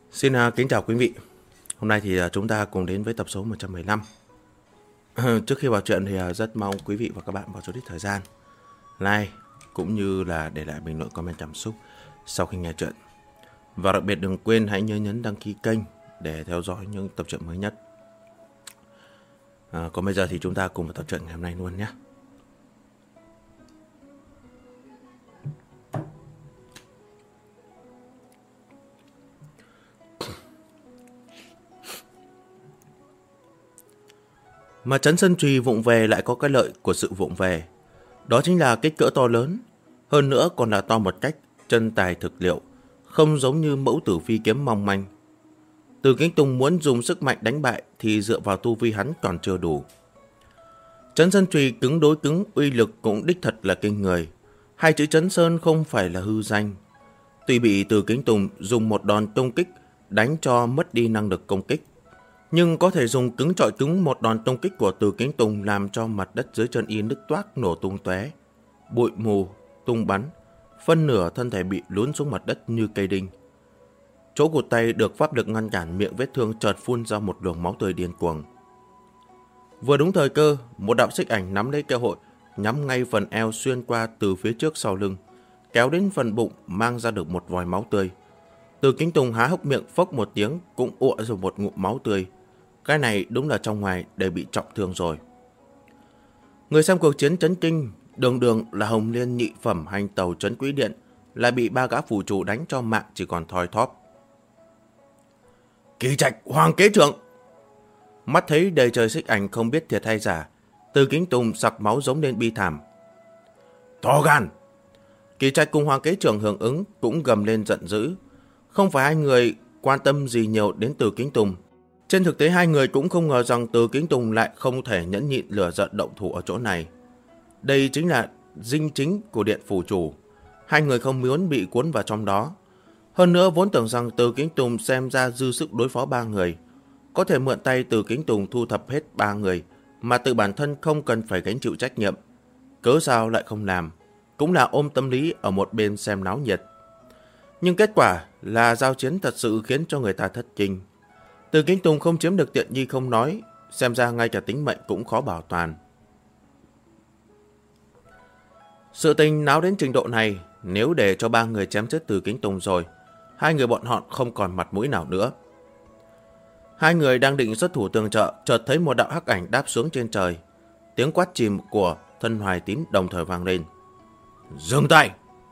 Xin kính chào quý vị. Hôm nay thì chúng ta cùng đến với tập số 115. Trước khi vào chuyện thì rất mong quý vị và các bạn vào chút ít thời gian like cũng như là để lại bình luận comment cảm xúc sau khi nghe chuyện. Và đặc biệt đừng quên hãy nhớ nhấn đăng ký kênh để theo dõi những tập truyện mới nhất. Còn bây giờ thì chúng ta cùng vào tập truyện ngày hôm nay luôn nhé. Mà trấn Sơn Trì vụng về lại có cái lợi của sự vụng về. Đó chính là kích cỡ to lớn. Hơn nữa còn là to một cách chân tài thực liệu, không giống như mẫu tử phi kiếm mong manh. Từ Kính Tùng muốn dùng sức mạnh đánh bại thì dựa vào tu vi hắn còn chưa đủ. Trấn Sơn Trì cứng đối cứng, uy lực cũng đích thật là kinh người. Hai chữ Trấn Sơn không phải là hư danh. Tuy bị Từ Kính Tùng dùng một đòn tung kích đánh cho mất đi năng lực công kích, nhưng có thể dùng cứng chọi cứng một đòn tung kích của Từ Kính Tùng làm cho mặt đất dưới chân y nứt toác nổ tung tóe, bụi mù tung bắn, phân nửa thân thể bị lún xuống mặt đất như cây đinh. Chỗ cụt tay được pháp lực ngăn cản, miệng vết thương chợt phun ra một luồng máu tươi điên cuồng. Vừa đúng thời cơ, một đạo xích ảnh nắm lấy cơ hội, nhắm ngay phần eo xuyên qua từ phía trước sau lưng, kéo đến phần bụng mang ra được một vòi máu tươi. Từ Kính Tùng há hốc miệng phốc một tiếng cũng ụa ra một ngụm máu tươi. Cái này đúng là trong ngoài đều bị trọng thương rồi. Người xem cuộc chiến chấn kinh, đường đường là Hồng Liên nhị phẩm hành tàu trấn Quý Điện, lại bị ba gã phù chủ đánh cho mạng chỉ còn thoi thóp. Kỳ Trạch, Hoàng Kế Trưởng! Mắt thấy đầy trời xích ảnh không biết thiệt hay giả, Từ Kính Tùng sặc máu giống lên bi thảm. To gan! Kỳ Trạch cùng Hoàng Kế Trưởng hưởng ứng cũng gầm lên giận dữ. Không phải hai người quan tâm gì nhiều đến Từ Kính Tùng. Trên thực tế hai người cũng không ngờ rằng Từ Kính Tùng lại không thể nhẫn nhịn lửa giận động thủ ở chỗ này. Đây chính là dinh chính của điện phủ chủ. Hai người không muốn bị cuốn vào trong đó. Hơn nữa vốn tưởng rằng Từ Kính Tùng xem ra dư sức đối phó ba người, có thể mượn tay Từ Kính Tùng thu thập hết ba người, mà tự bản thân không cần phải gánh chịu trách nhiệm. Cớ sao lại không làm? Cũng là ôm tâm lý ở một bên xem náo nhiệt. Nhưng kết quả là giao chiến thật sự khiến cho người ta thất kinh. Từ Kính Tùng không chiếm được tiện nghi không nói, xem ra ngay cả tính mệnh cũng khó bảo toàn. Sự tình náo đến trình độ này, nếu để cho ba người chém chết Từ Kính Tùng rồi, hai người bọn họ không còn mặt mũi nào nữa. Hai người đang định xuất thủ tường trợ, chợt thấy một đạo hắc ảnh đáp xuống trên trời. Tiếng quát chìm của Thân Hoài Tín đồng thời vang lên. Dừng tay!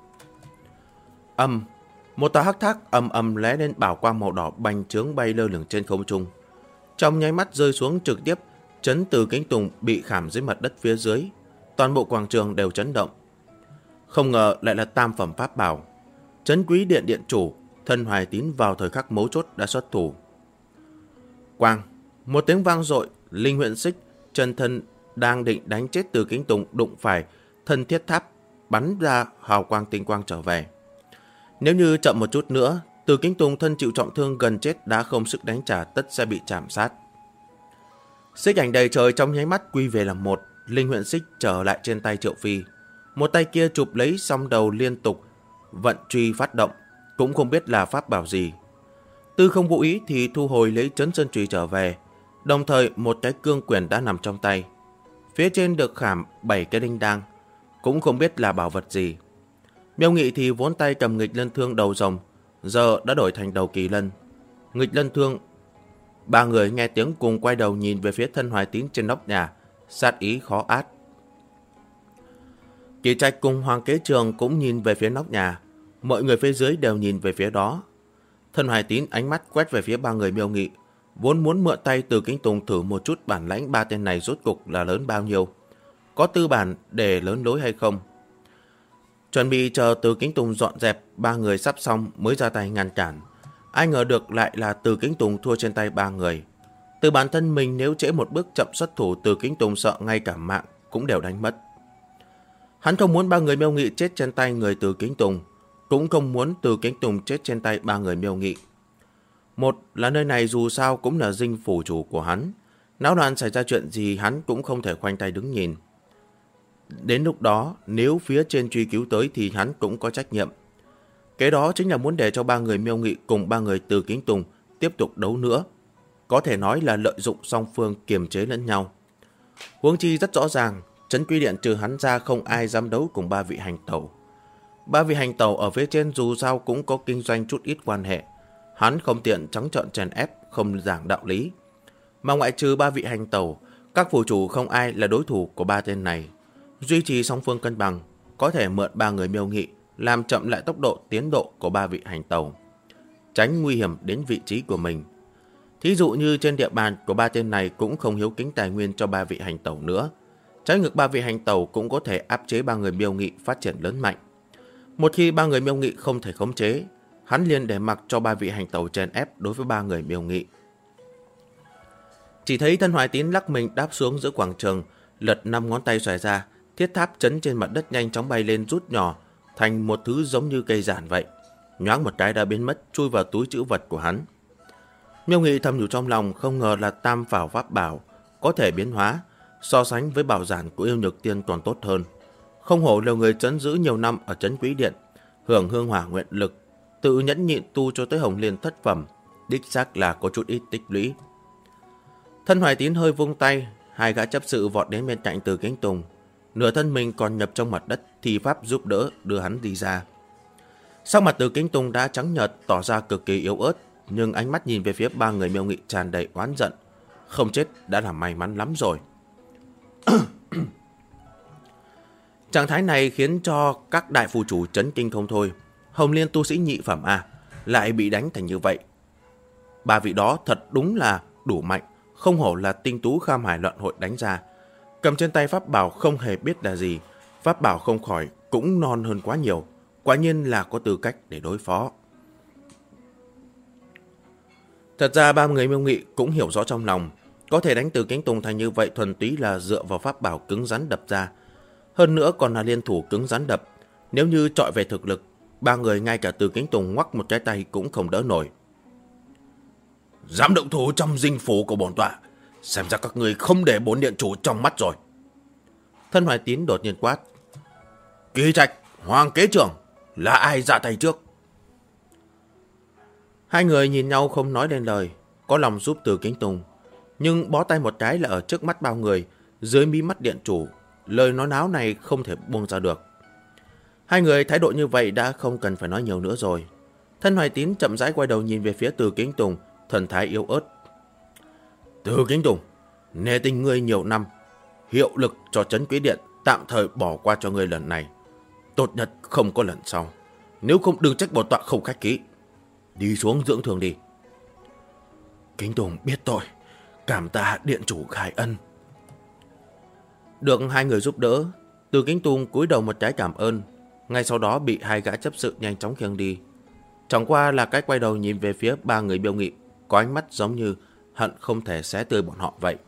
Một tòa hắc thác ầm ầm lóe lên bảo quang màu đỏ bành trướng bay lơ lửng trên không trung. Trong nháy mắt rơi xuống trực tiếp, chấn Từ Kính Tùng bị khảm dưới mặt đất phía dưới. Toàn bộ quảng trường đều chấn động. Không ngờ lại là tam phẩm pháp bảo. Trấn Quý Điện điện chủ Thân Hoài Tín vào thời khắc mấu chốt đã xuất thủ. Quang, một tiếng vang dội, linh huyện xích chân thân đang định đánh chết Từ Kính Tùng đụng phải thân thiết tháp, bắn ra hào quang tinh quang trở về. Nếu như chậm một chút nữa, Từ Kính Tùng thân chịu trọng thương gần chết đã không sức đánh trả, tất sẽ bị chạm sát. Xích ảnh đầy trời trong nháy mắt quy về làm một, linh huyện xích trở lại trên tay Triệu Phi. Một tay kia chụp lấy song đầu liên tục, vận truy phát động, cũng không biết là pháp bảo gì. Tư không vô ý thì thu hồi lấy Trấn Sơn Trùy trở về, đồng thời một cái cương quyền đã nằm trong tay. Phía trên được khảm 7 cái đinh đăng, cũng không biết là bảo vật gì. Miêu Nghị thì vốn tay cầm nghịch lân thương đầu rồng, giờ đã đổi thành đầu kỳ lân. Nghịch lân thương, ba người nghe tiếng cùng quay đầu nhìn về phía Thân Hoài Tín trên nóc nhà, sát ý khó át. Kỳ Trạch cùng Hoàng Kế Trường cũng nhìn về phía nóc nhà, mọi người phía dưới đều nhìn về phía đó. Thân Hoài Tín ánh mắt quét về phía ba người Miêu Nghị, vốn muốn mượn tay Từ Kính Tùng thử một chút bản lãnh ba tên này rốt cục là lớn bao nhiêu, có tư bản để lớn lối hay không. Chuẩn bị chờ Từ Kính Tùng dọn dẹp, ba người sắp xong mới ra tay ngăn cản. Ai ngờ được lại là Từ Kính Tùng thua trên tay ba người. Từ bản thân mình nếu trễ một bước chậm xuất thủ, Từ Kính Tùng sợ ngay cả mạng cũng đều đánh mất. Hắn không muốn ba người Miêu Nghị chết trên tay người Từ Kính Tùng, cũng không muốn Từ Kính Tùng chết trên tay ba người Miêu Nghị. Một là nơi này dù sao cũng là dinh phủ chủ của hắn, náo loạn xảy ra chuyện gì hắn cũng không thể khoanh tay đứng nhìn. Đến lúc đó nếu phía trên truy cứu tới thì hắn cũng có trách nhiệm. Kế đó chính là muốn để cho ba người Miêu Nghị cùng ba người Từ Kính Tùng tiếp tục đấu nữa. Có thể nói là lợi dụng song phương kiềm chế lẫn nhau. Huống chi rất rõ ràng, Trấn Quý Điện trừ hắn ra không ai dám đấu cùng ba vị hành tẩu. Ba vị hành tẩu ở phía trên dù sao cũng có kinh doanh chút ít quan hệ. Hắn không tiện trắng trợn chèn ép, không giảng đạo lý. Mà ngoại trừ ba vị hành tẩu, các phù chủ không ai là đối thủ của ba tên này. Duy trì song phương cân bằng, có thể mượn ba người Miêu Nghị làm chậm lại tốc độ tiến độ của ba vị hành tẩu, tránh nguy hiểm đến vị trí của mình. Thí dụ như trên địa bàn của ba tên này cũng không hiếu kính tài nguyên cho ba vị hành tẩu nữa. Trái ngược ba vị hành tẩu cũng có thể áp chế ba người Miêu Nghị phát triển lớn mạnh. Một khi ba người Miêu Nghị không thể khống chế, hắn liền để mặc cho ba vị hành tẩu chèn ép đối với ba người Miêu Nghị. Chỉ thấy Thân Hoài Tín lắc mình đáp xuống giữa quảng trường, lật 5 ngón tay xòe ra, thiết tháp chấn trên mặt đất nhanh chóng bay lên rút nhỏ thành một thứ giống như cây giản vậy. Nhoáng một cái đã biến mất, chui vào túi trữ vật của hắn. Miêu Nghị thầm nhủ trong lòng, không ngờ là tam phảo pháp bảo có thể biến hóa, so sánh với bảo giản của Yêu Nhược Tiên còn tốt hơn. Không hổ là người trấn giữ nhiều năm ở Trấn Quý Điện, hưởng hương hỏa nguyện lực, tự nhẫn nhịn tu cho tới Hồng Liên thất phẩm, đích xác là có chút ít tích lũy. Thân Hoài Tín hơi vung tay, hai gã chấp sự vọt đến bên cạnh Từ Kính Tùng, nửa thân mình còn nhập trong mặt đất, thi pháp giúp đỡ đưa hắn đi ra. Sắc mặt Từ Kính Tùng đã trắng nhợt, tỏ ra cực kỳ yếu ớt, nhưng ánh mắt nhìn về phía ba người Miêu Nghị tràn đầy oán giận. Không chết đã là may mắn lắm rồi. Trạng thái này khiến cho các đại phù chủ chấn kinh không thôi. Hồng Liên tu sĩ nhị phẩm A lại bị đánh thành như vậy. Ba vị đó thật đúng là đủ mạnh, không hổ là tinh tú Kham Hải Luận Hội đánh ra. Cầm trên tay pháp bảo không hề biết là gì, pháp bảo không khỏi cũng non hơn quá nhiều, quả nhiên là có tư cách để đối phó. Thật ra ba người Miêu Nghị cũng hiểu rõ trong lòng, có thể đánh Từ Kính Tùng thành như vậy thuần túy là dựa vào pháp bảo cứng rắn đập ra. Hơn nữa còn là liên thủ cứng rắn đập. Nếu như chọi về thực lực, ba người ngay cả Từ Kính Tùng ngoắc một cái tay cũng không đỡ nổi. Dám động thủ trong dinh phủ của bổn tọa, xem ra các người không để bốn điện chủ trong mắt rồi. Thân Hoài Tín đột nhiên quát. Kỳ Trạch, Hoàng Kế Trưởng, là ai ra tay trước? Hai người nhìn nhau không nói lên lời, có lòng giúp Từ Kính Tùng, nhưng bó tay một cái là ở trước mắt bao người, dưới mí mắt điện chủ, lời nói náo này không thể buông ra được. Hai người thái độ như vậy đã không cần phải nói nhiều nữa rồi. Thân Hoài Tín chậm rãi quay đầu nhìn về phía Từ Kính Tùng, thần thái yếu ớt. Từ Kính Tùng, nể tình ngươi nhiều năm, hiệu lực cho Trấn Quý Điện tạm thời bỏ qua cho ngươi lần này. Tốt nhất không có lần sau. Nếu không đừng trách bổn tọa không khách khí. Đi xuống dưỡng thương đi. Kính Tùng biết tội, cảm tạ điện chủ khai ân. Được hai người giúp đỡ, Từ Kính Tùng cúi đầu một cái cảm ơn, ngay sau đó bị hai gã chấp sự nhanh chóng khiêng đi. Chẳng qua là cái quay đầu nhìn về phía ba người Miêu Nghị, có ánh mắt giống như hận không thể xé tươi bọn họ vậy.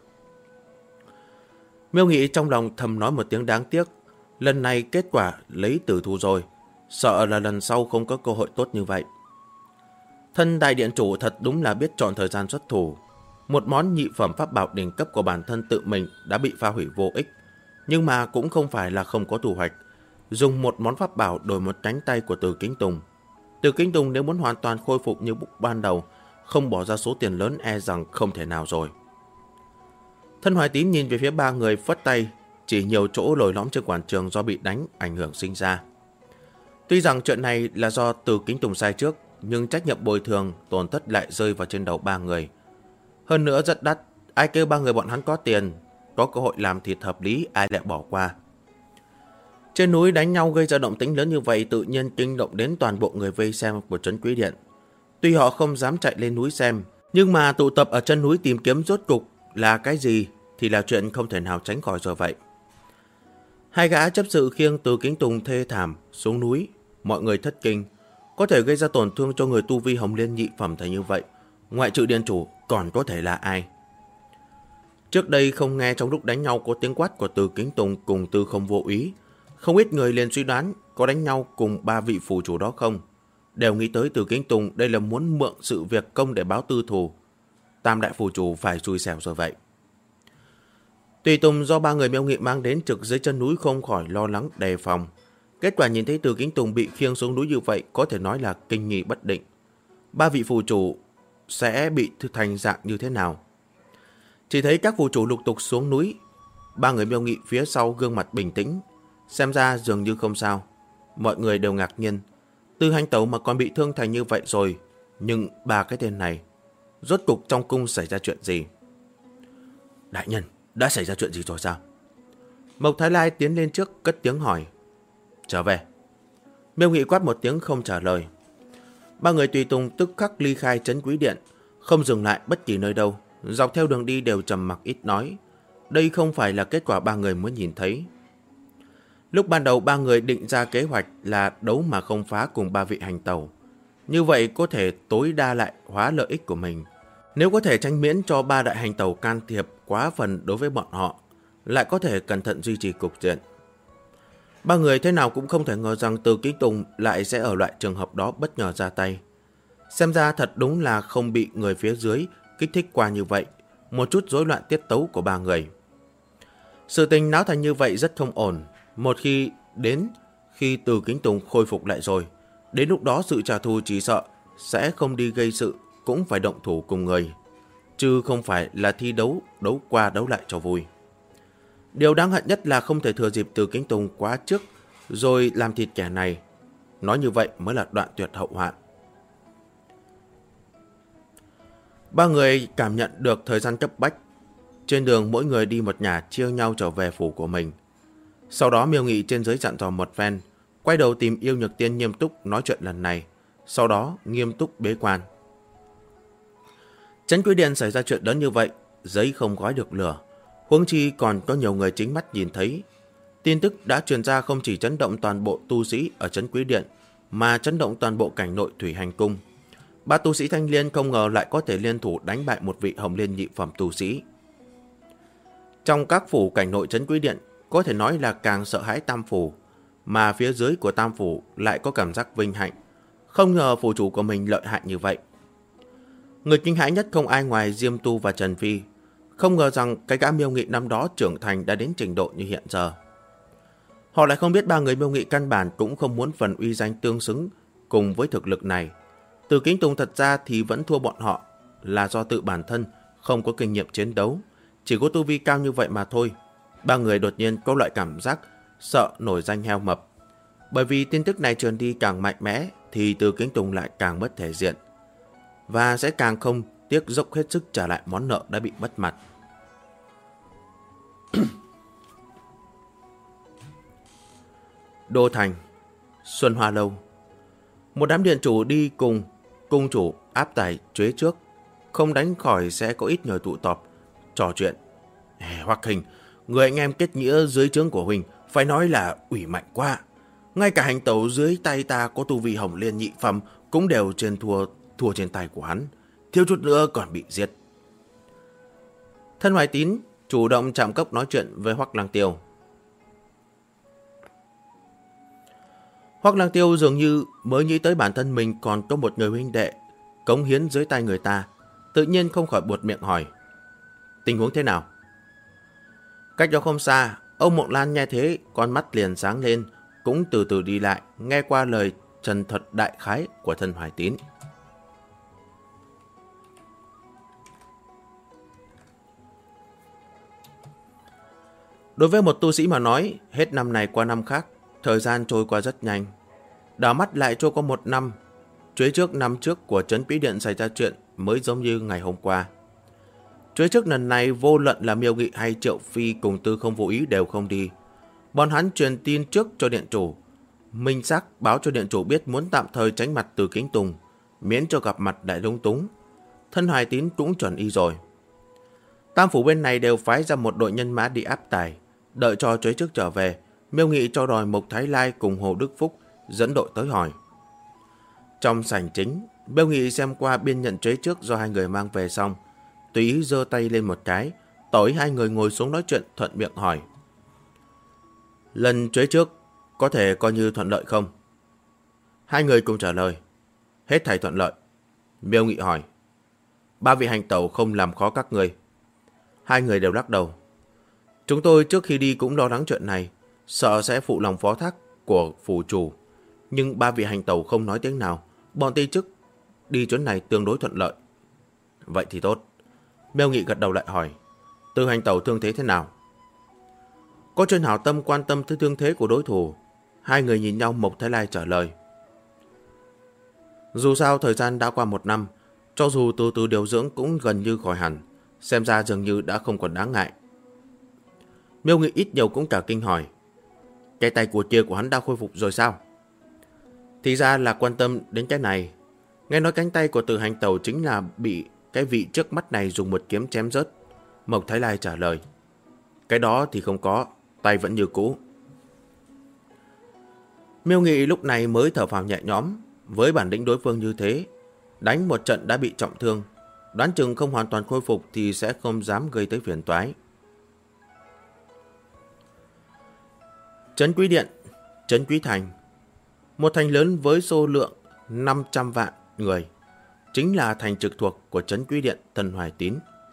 Miêu Nghị trong lòng thầm nói một tiếng đáng tiếc, lần này kết quả lấy tử thù rồi, sợ là lần sau không có cơ hội tốt như vậy. Thân đại điện chủ thật đúng là biết chọn thời gian xuất thủ. Một món nhị phẩm pháp bảo đỉnh cấp của bản thân tự mình đã bị phá hủy vô ích, nhưng mà cũng không phải là không có thu hoạch. Dùng một món pháp bảo đổi một cánh tay của Từ Kính Tùng. Từ Kính Tùng nếu muốn hoàn toàn khôi phục như lúc ban đầu, không bỏ ra số tiền lớn e rằng không thể nào rồi. Thân Hoài Tín nhìn về phía ba người phất tay, chỉ nhiều chỗ lồi lõm trên quảng trường do bị đánh ảnh hưởng sinh ra. Tuy rằng chuyện này là do Từ Kính Tùng sai trước, nhưng trách nhiệm bồi thường tổn thất lại rơi vào trên đầu ba người. Hơn nữa rất đắt, ai kêu ba người bọn hắn có tiền, có cơ hội làm thịt hợp lý ai lại bỏ qua. Trên núi đánh nhau gây ra động tĩnh lớn như vậy tự nhiên kinh động đến toàn bộ người vây xem của Trấn Quý Điện. Tuy họ không dám chạy lên núi xem, nhưng mà tụ tập ở chân núi tìm kiếm rốt cục là cái gì thì là chuyện không thể nào tránh khỏi rồi vậy. Hai gã chấp sự khiêng Từ Kính Tùng thê thảm xuống núi, mọi người thất kinh, có thể gây ra tổn thương cho người tu vi Hồng Liên nhị phẩm thành như vậy, ngoại trừ điện chủ còn có thể là ai? Trước đây không nghe trong lúc đánh nhau có tiếng quát của Từ Kính Tùng cùng Tư Không Vô Úy, không ít người liền suy đoán có đánh nhau cùng ba vị phù chủ đó không, đều nghĩ tới Từ Kính Tùng đây là muốn mượn sự việc công để báo tư thù. Tam đại phù chủ phải xui xẻo rồi vậy. Tùy tùng do ba người Miêu Nghị mang đến trực dưới chân núi không khỏi lo lắng đề phòng. Kết quả nhìn thấy Từ Kính Tùng bị khiêng xuống núi như vậy có thể nói là kinh nghi bất định. Ba vị phù chủ sẽ bị thành dạng như thế nào? Chỉ thấy các phù chủ lục tục xuống núi. Ba người Miêu Nghị phía sau gương mặt bình tĩnh, xem ra dường như không sao. Mọi người đều ngạc nhiên. Từ Hành Tẩu mà còn bị thương thành như vậy rồi, nhưng ba cái tên này, rốt cục trong cung xảy ra chuyện gì? Đại nhân, đã xảy ra chuyện gì rồi sao? Mộc Thái Lai tiến lên trước cất tiếng hỏi. Trở về. Miêu Nghị quát một tiếng không trả lời. Ba người tùy tùng tức khắc ly khai trấn Quý Điện, không dừng lại bất kỳ nơi đâu. Dọc theo đường đi đều trầm mặc ít nói. Đây không phải là kết quả ba người muốn nhìn thấy. Lúc ban đầu ba người định ra kế hoạch là đấu mà không phá cùng ba vị hành tẩu. Như vậy có thể tối đa lại hóa lợi ích của mình. Nếu có thể tránh miễn cho ba đại hành tẩu can thiệp quá phần đối với bọn họ, lại có thể cẩn thận duy trì cục diện. Ba người thế nào cũng không thể ngờ rằng Từ Kính Tùng lại sẽ ở loại trường hợp đó bất ngờ ra tay. Xem ra thật đúng là không bị người phía dưới kích thích qua như vậy, một chút rối loạn tiết tấu của ba người. Sự tình náo thành như vậy rất không ổn. Một khi Từ Kính Tùng khôi phục lại rồi, đến lúc đó sự trả thù chỉ sợ sẽ không đi gây sự, cũng phải động thủ cùng người, chứ không phải là thi đấu qua đấu lại cho vui. Điều đáng hận nhất là không thể thừa dịp Từ Kính Tùng quá trước rồi làm thịt kẻ này. Nói như vậy mới là đoạn tuyệt hậu hoạn. Ba người cảm nhận được thời gian cấp bách. Trên đường mỗi người đi một nhà chia nhau trở về phủ của mình. Sau đó Miêu Nghị trên dưới dặn dò một phen, quay đầu tìm Yêu Nhược Tiên nghiêm túc nói chuyện lần này, sau đó nghiêm túc bế quan. Trấn Quý Điện xảy ra chuyện lớn như vậy, giấy không gói được lửa, huống chi còn có nhiều người chính mắt nhìn thấy. Tin tức đã truyền ra không chỉ chấn động toàn bộ tu sĩ ở Trấn Quý Điện, mà chấn động toàn bộ cảnh nội Thủy Hành Cung. Ba tu sĩ Thanh Liên không ngờ lại có thể liên thủ đánh bại một vị Hồng Liên nhị phẩm tu sĩ. Trong các phủ cảnh nội Trấn Quý Điện, có thể nói là càng sợ hãi Tam Phủ, mà phía dưới của Tam Phủ lại có cảm giác vinh hạnh. Không ngờ phủ chủ của mình lợi hại như vậy. Người kinh hãi nhất không ai ngoài Diêm Tu và Trần Phi. Không ngờ rằng cái gã Miêu Nghị năm đó trưởng thành đã đến trình độ như hiện giờ. Họ lại không biết ba người Miêu Nghị căn bản cũng không muốn phần uy danh tương xứng cùng với thực lực này. Từ Kính Tùng thật ra thì vẫn thua bọn họ, là do tự bản thân không có kinh nghiệm chiến đấu, chỉ có tu vi cao như vậy mà thôi. Ba người đột nhiên có loại cảm giác sợ nổi danh heo mập. Bởi vì tin tức này truyền đi càng mạnh mẽ thì Từ Kính Tùng lại càng mất thể diện, và sẽ càng không tiếc dốc hết sức trả lại món nợ đã bị mất mặt. Đô Thành, Xuân Hoa Lâu. Một đám điện chủ đi cùng cung chủ áp tải chế trước, không đánh khỏi sẽ có ít người tụ tập trò chuyện. Hoắc Hình, người anh em kết nghĩa dưới trướng của Huỳnh phải nói là ủy mạnh quá. Ngay cả hành tẩu dưới tay ta có tu vi Hồng Liên nhị phẩm cũng đều thua trên tay của hắn, thiếu chút nữa còn bị giết. Thân Hoài Tín chủ động chạm cốc nói chuyện với Hoắc Lăng Tiêu. Hoắc Lăng Tiêu dường như mới nghĩ tới bản thân mình còn có một người huynh đệ cống hiến dưới tay người ta, tự nhiên không khỏi buột miệng hỏi: tình huống thế nào? Cách đó không xa, ông Mộng Lan nghe thế, con mắt liền sáng lên, cũng từ từ đi lại, nghe qua lời trần thuật đại khái của Thân Hoài Tín. Đối với một tu sĩ mà nói, hết năm này qua năm khác, thời gian trôi qua rất nhanh. Đảo mắt lại trôi qua một năm. Chuế trước năm trước của Trấn Quý Điện xảy ra chuyện mới giống như ngày hôm qua. Chuế trước lần này vô luận là Miêu Nghị hay Triệu Phi cùng Tư Không Vô Ý đều không đi. Bọn hắn truyền tin trước cho điện chủ, minh xác báo cho điện chủ biết muốn tạm thời tránh mặt Từ Kính Tùng, miễn cho gặp mặt đại lung túng. Thân Hoài Tín cũng chuẩn y rồi. Tam phủ bên này đều phái ra một đội nhân mã đi áp tải, đợi cho Chuế trước trở về. Miêu Nghị cho đòi Mộc Thái Lai cùng Hồ Đức Phúc dẫn đội tới hỏi. Trong sảnh chính, Miêu Nghị xem qua biên nhận Chuế trước do hai người mang về xong, tùy ý giơ tay lên một cái, tỏ ý hai người ngồi xuống nói chuyện, thuận miệng hỏi: lần Chuế trước có thể coi như thuận lợi không? Hai người cùng trả lời: hết thảy thuận lợi. Miêu Nghị hỏi: ba vị hành tẩu không làm khó các người? Hai người đều lắc đầu: chúng tôi trước khi đi cũng lo lắng chuyện này, sợ sẽ phụ lòng phó thác của phủ chủ, nhưng ba vị hành tẩu không nói tiếng nào. Bọn ti chức đi chuyến này tương đối thuận lợi. Vậy thì tốt. Miêu Nghị gật đầu lại hỏi, Từ hành tẩu thương thế thế nào? Có chuyện hảo tâm quan tâm tới thương thế của đối thủ. Hai người nhìn nhau, Mộc Thái Lai trả lời. Dù sao thời gian đã qua 1 năm, cho dù từ từ điều dưỡng cũng gần như khỏi hẳn, xem ra dường như đã không còn đáng ngại. Miêu Nghị ít nhiều cũng cả kinh hỏi, cái tay của kia của hắn đã khôi phục rồi sao? Thì ra là quan tâm đến cái này. Nghe nói cánh tay của Từ hành tẩu chính là bị cái vị trước mắt này dùng một kiếm chém rớt. Mộc Thái Lai trả lời, cái đó thì không có, tay vẫn như cũ. Miêu Nghị lúc này mới thở phào nhẹ nhõm. Với bản lĩnh đối phương như thế, đánh một trận đã bị trọng thương, đoán chừng không hoàn toàn khôi phục thì sẽ không dám gây tới phiền toái. Trấn Quý Điện, Trấn Quý Thành, một thành lớn với số lượng 500 vạn người, chính là thành trực thuộc của Trấn Quý Điện Tân Hoài Tín.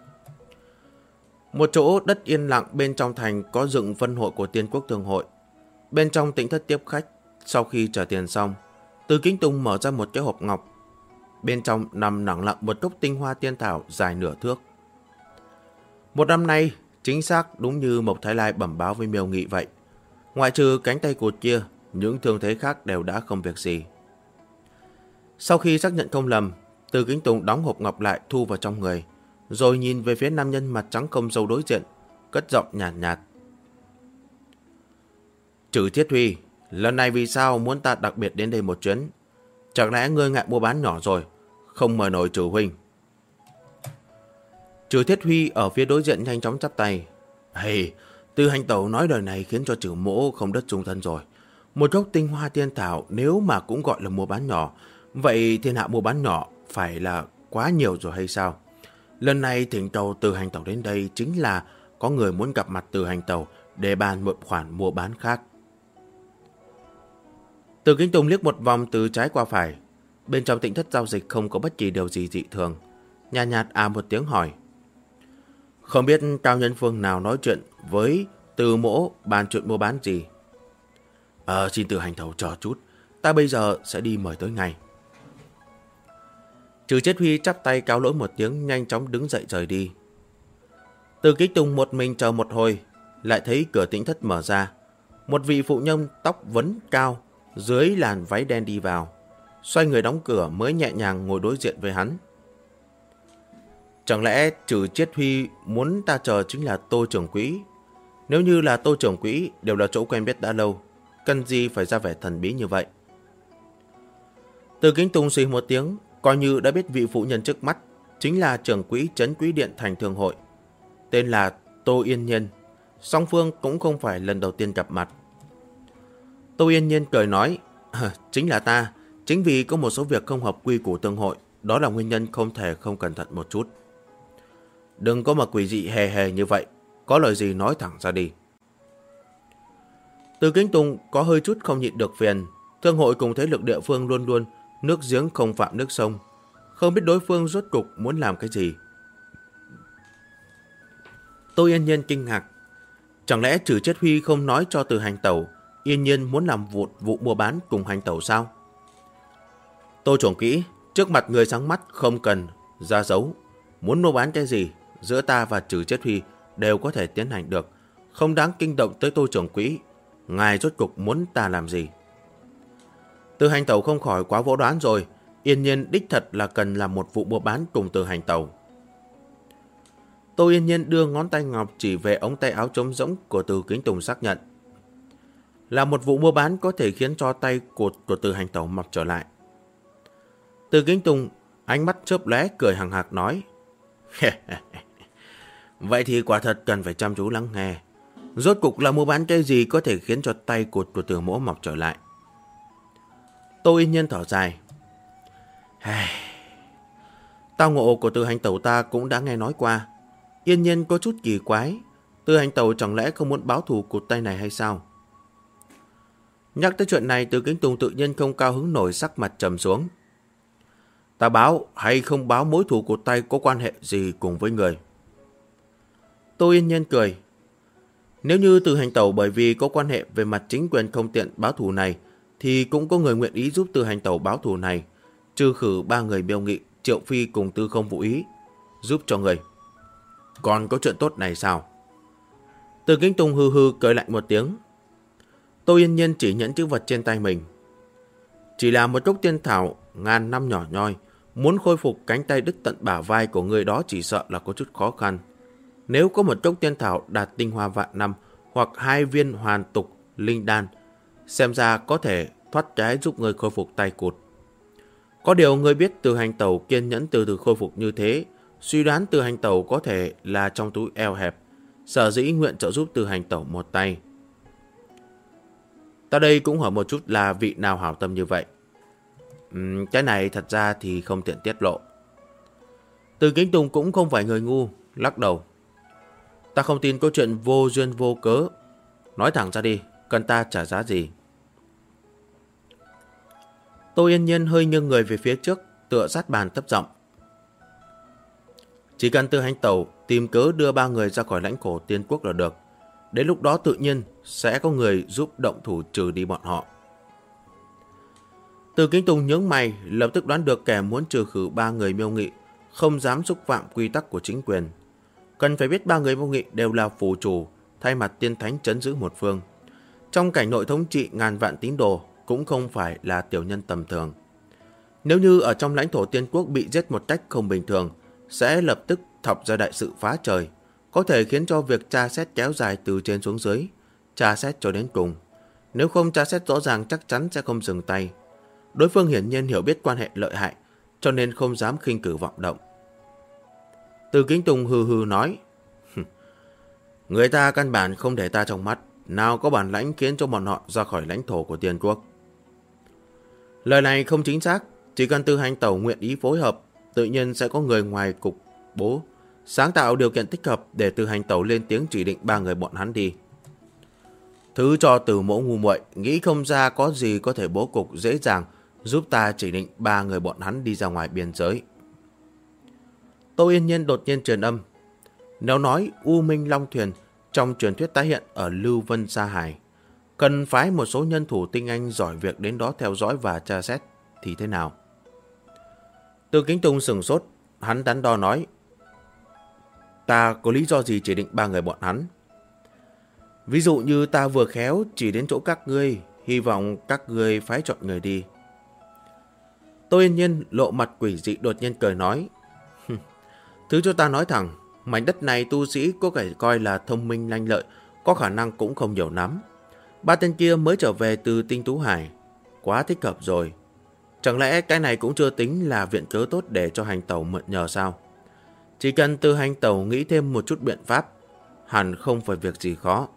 Một chỗ đất yên lặng bên trong thành có dựng phân hội của Tiên Quốc Thương Hội. Bên trong tĩnh thất tiếp khách, sau khi trả tiền xong, Từ Kính Tùng mở ra một cái hộp ngọc. Bên trong nằm lẳng lặng một cốc tinh hoa tiên thảo dài nửa thước. 1 năm nay, chính xác đúng như Mộc Thái Lai bẩm báo với Miêu Nghị vậy. Ngoại trừ cánh tay cụt kia, những thương thế khác đều đã không việc gì. Sau khi xác nhận không lầm, Từ Kính Tùng đóng hộp ngọc lại thu vào trong người, rồi nhìn về phía nam nhân mặt trắng không râu đối diện, cất giọng nhàn nhạt. Trừ Thiết Huy, lần này vì sao muốn ta đặc biệt đến đây một chuyến? Chẳng lẽ ngươi ngại mua bán nhỏ rồi, không mời nổi Trừ huynh? Trừ Thiết Huy ở phía đối diện nhanh chóng chắp tay. Hey, Từ hành tẩu nói đời này khiến cho Trừ mỗ không đất chung thân rồi. Một gốc tinh hoa tiên thảo nếu mà cũng gọi là mua bán nhỏ, vậy thiên hạ mua bán nhỏ phải là quá nhiều rồi hay sao? Lần này thỉnh cầu Từ hành tẩu đến đây chính là có người muốn gặp mặt Từ hành tẩu để bàn một khoản mua bán khác. Từ Kính Tùng liếc một vòng từ trái qua phải. Bên trong tĩnh thất giao dịch không có bất kỳ điều gì dị thường. Nhàn nhạt một tiếng hỏi. Không biết cao nhân phương nào nói chuyện với Từ mỗ bàn chuyện mua bán gì? Xin Từ hành tẩu chờ chút, ta bây giờ sẽ đi mời tới ngay. Trừ Chết Huy chắp tay cáo lỗi một tiếng, nhanh chóng đứng dậy rời đi. Từ Kính Tùng một mình chờ một hồi, lại thấy cửa tĩnh thất mở ra. Một vị phụ nhân tóc vấn cao, dưới làn váy đen đi vào. Xoay người đóng cửa mới nhẹ nhàng ngồi đối diện với hắn. Chẳng lẽ Trừ Chết Huy muốn ta chờ chính là Tô trưởng quỹ? Nếu như là Tô trưởng quỹ đều là chỗ quen biết đã lâu, cần gì phải ra vẻ thần bí như vậy? Từ Kính Tùng xì một tiếng, coi như đã biết vị phụ nhân trước mắt chính là trưởng quỹ Trấn Quý Điện Thành Thương Hội, tên là Tô Yên Nhiên. Song phương cũng không phải lần đầu tiên gặp mặt. Tô Yên Nhiên cười nói, chính là ta, chính vì có một số việc không hợp quy của Thương Hội, đó là nguyên nhân không thể không cẩn thận một chút. Đừng có mà quỷ dị hề hề như vậy, có lời gì nói thẳng ra đi. Từ Kính Tùng có hơi chút không nhịn được phiền. Thương hội cùng thế lực địa phương luôn luôn nước giếng không phạm nước sông, không biết đối phương rốt cục muốn làm cái gì. Tô Yên Nhiên kinh ngạc, chẳng lẽ Trừ Chết Huy không nói cho Từ hành tẩu Yên Nhiên muốn làm vụ mua bán cùng hành tẩu sao? Tô trưởng quỹ, trước mặt người sáng mắt không cần ra dấu, muốn mua bán cái gì giữa ta và Trừ Chết Huy đều có thể tiến hành được, không đáng kinh động tới Tô trưởng quỹ. Ngài rốt cục muốn ta làm gì? Từ hành tẩu không khỏi quá vỗ đoán rồi. Yên Nhiên đích thật là cần làm một vụ mua bán cùng Từ hành tẩu. Tô Yên Nhiên đưa ngón tay ngọc chỉ về ống tay áo trống rỗng của Từ Kính Tùng xác nhận. Là một vụ mua bán có thể khiến cho tay của Từ hành tẩu mọc trở lại. Từ Kính Tùng ánh mắt chớp lóe cười hằng hạc nói. Vậy thì quả thật cần phải chăm chú lắng nghe. Rốt cục là mua bán cái gì có thể khiến cho tay của Từ mỗ mọc trở lại? Tô Yên Nhiên thở dài. Tao ngộ của Từ hành tẩu ta cũng đã nghe nói qua. Yên Nhiên có chút kỳ quái. Từ hành tẩu chẳng lẽ không muốn báo thù cụt tay này hay sao? Nhắc tới chuyện này, Từ Kính Tùng tự nhiên không cao hứng nổi, sắc mặt trầm xuống. Ta báo hay không báo mối thù cụt tay có quan hệ gì cùng với người? Tô Yên Nhiên cười. Nếu như Từ Hành Tẩu bởi vì có quan hệ về mặt chính quyền không tiện báo thù này, thì cũng có người nguyện ý giúp Từ Hành Tẩu báo thù này, trừ khử 3 người Miêu Nghị, Triệu Phi cùng Tư Không Vũ Ý, giúp cho người. Còn có chuyện tốt này sao? Từ Kính Tùng hừ hừ cười lạnh một tiếng. Tô Yên Nhiên chỉ nhẫn chữ vật trên tay mình. Chỉ là một gốc tiên thảo ngàn năm nhỏ nhoi, muốn khôi phục cánh tay đứt tận bả vai của người đó chỉ sợ là có chút khó khăn. Nếu có một gốc tiên thảo đạt tinh hoa vạn năm hoặc 2 viên hoàn tục linh đan, xem ra có thể thoát trái giúp người khôi phục tay cụt. Có điều người biết Từ Hành Tẩu kiên nhẫn từ từ khôi phục như thế, suy đoán Từ Hành Tẩu có thể là trong túi eo hẹp, sở dĩ nguyện trợ giúp Từ Hành Tẩu một tay. Ta đây cũng hỏi một chút là vị nào hảo tâm như vậy. Cái này thật ra thì không tiện tiết lộ. Từ Kính Tùng cũng không phải người ngu, lắc đầu. Ta không tin câu chuyện vô duyên vô cớ. Nói thẳng ra đi, cần ta trả giá gì? Tô Yên Nhiên hơi nghiêng người về phía trước, tựa sát bàn thấp giọng. Chỉ cần Từ Hành Tẩu tìm cớ đưa 3 người ra khỏi lãnh thổ Tiên Quốc là được. Đến lúc đó tự nhiên sẽ có người giúp động thủ trừ đi bọn họ. Từ Kính Tùng nhướng mày, lập tức đoán được kẻ muốn trừ khử 3 người Miêu Nghị không dám xúc phạm quy tắc của chính quyền. Cần phải biết 3 người Miêu Nghị đều là phù chủ, thay mặt tiên thánh trấn giữ một phương. Trong cảnh nội thống trị ngàn vạn tín đồ, cũng không phải là tiểu nhân tầm thường. Nếu như ở trong lãnh thổ Tiên Quốc bị giết một cách không bình thường, sẽ lập tức thọc ra đại sự phá trời, có thể khiến cho việc tra xét kéo dài từ trên xuống dưới, tra xét cho đến cùng. Nếu không tra xét rõ ràng chắc chắn sẽ không dừng tay. Đối phương hiển nhiên hiểu biết quan hệ lợi hại, cho nên không dám khinh cử vọng động. Từ Kính Tùng hừ hừ nói, người ta căn bản không để ta trong mắt, nào có bản lãnh khiến cho bọn họ ra khỏi lãnh thổ của Tiên Quốc. Lời này không chính xác, chỉ cần Từ Hành Tẩu nguyện ý phối hợp, tự nhiên sẽ có người ngoài cục bố sáng tạo điều kiện thích hợp để Từ Hành Tẩu lên tiếng chỉ định 3 người bọn hắn đi. Thứ cho Từ mẫu ngu muội, nghĩ không ra có gì có thể bố cục dễ dàng giúp ta chỉ định 3 người bọn hắn đi ra ngoài biên giới. Tô Yên Nhiên đột nhiên truyền âm. Nếu nói U Minh Long Thuyền trong truyền thuyết tái hiện ở Lưu Vân Sa Hải, cần phái một số nhân thủ tinh anh giỏi việc đến đó theo dõi và tra xét thì thế nào? Từ Kính Tùng sửng sốt, hắn đắn đo nói, ta có lý do gì chỉ định 3 người bọn hắn? Ví dụ như ta vừa khéo chỉ đến chỗ các ngươi, hy vọng các ngươi phái chọn người đi. Tô Yên Nhiên lộ mặt quỷ dị đột nhiên cười nói, thứ cho ta nói thẳng, mảnh đất này tu sĩ có thể coi là thông minh lanh lợi, có khả năng cũng không nhiều lắm. 3 tên kia mới trở về từ Tinh Tú Hải, quá thích hợp rồi. Chẳng lẽ cái này cũng chưa tính là viện cớ tốt để cho Hành Tẩu mượn nhờ sao? Chỉ cần Từ Hành Tẩu nghĩ thêm một chút biện pháp, hẳn không phải việc gì khó.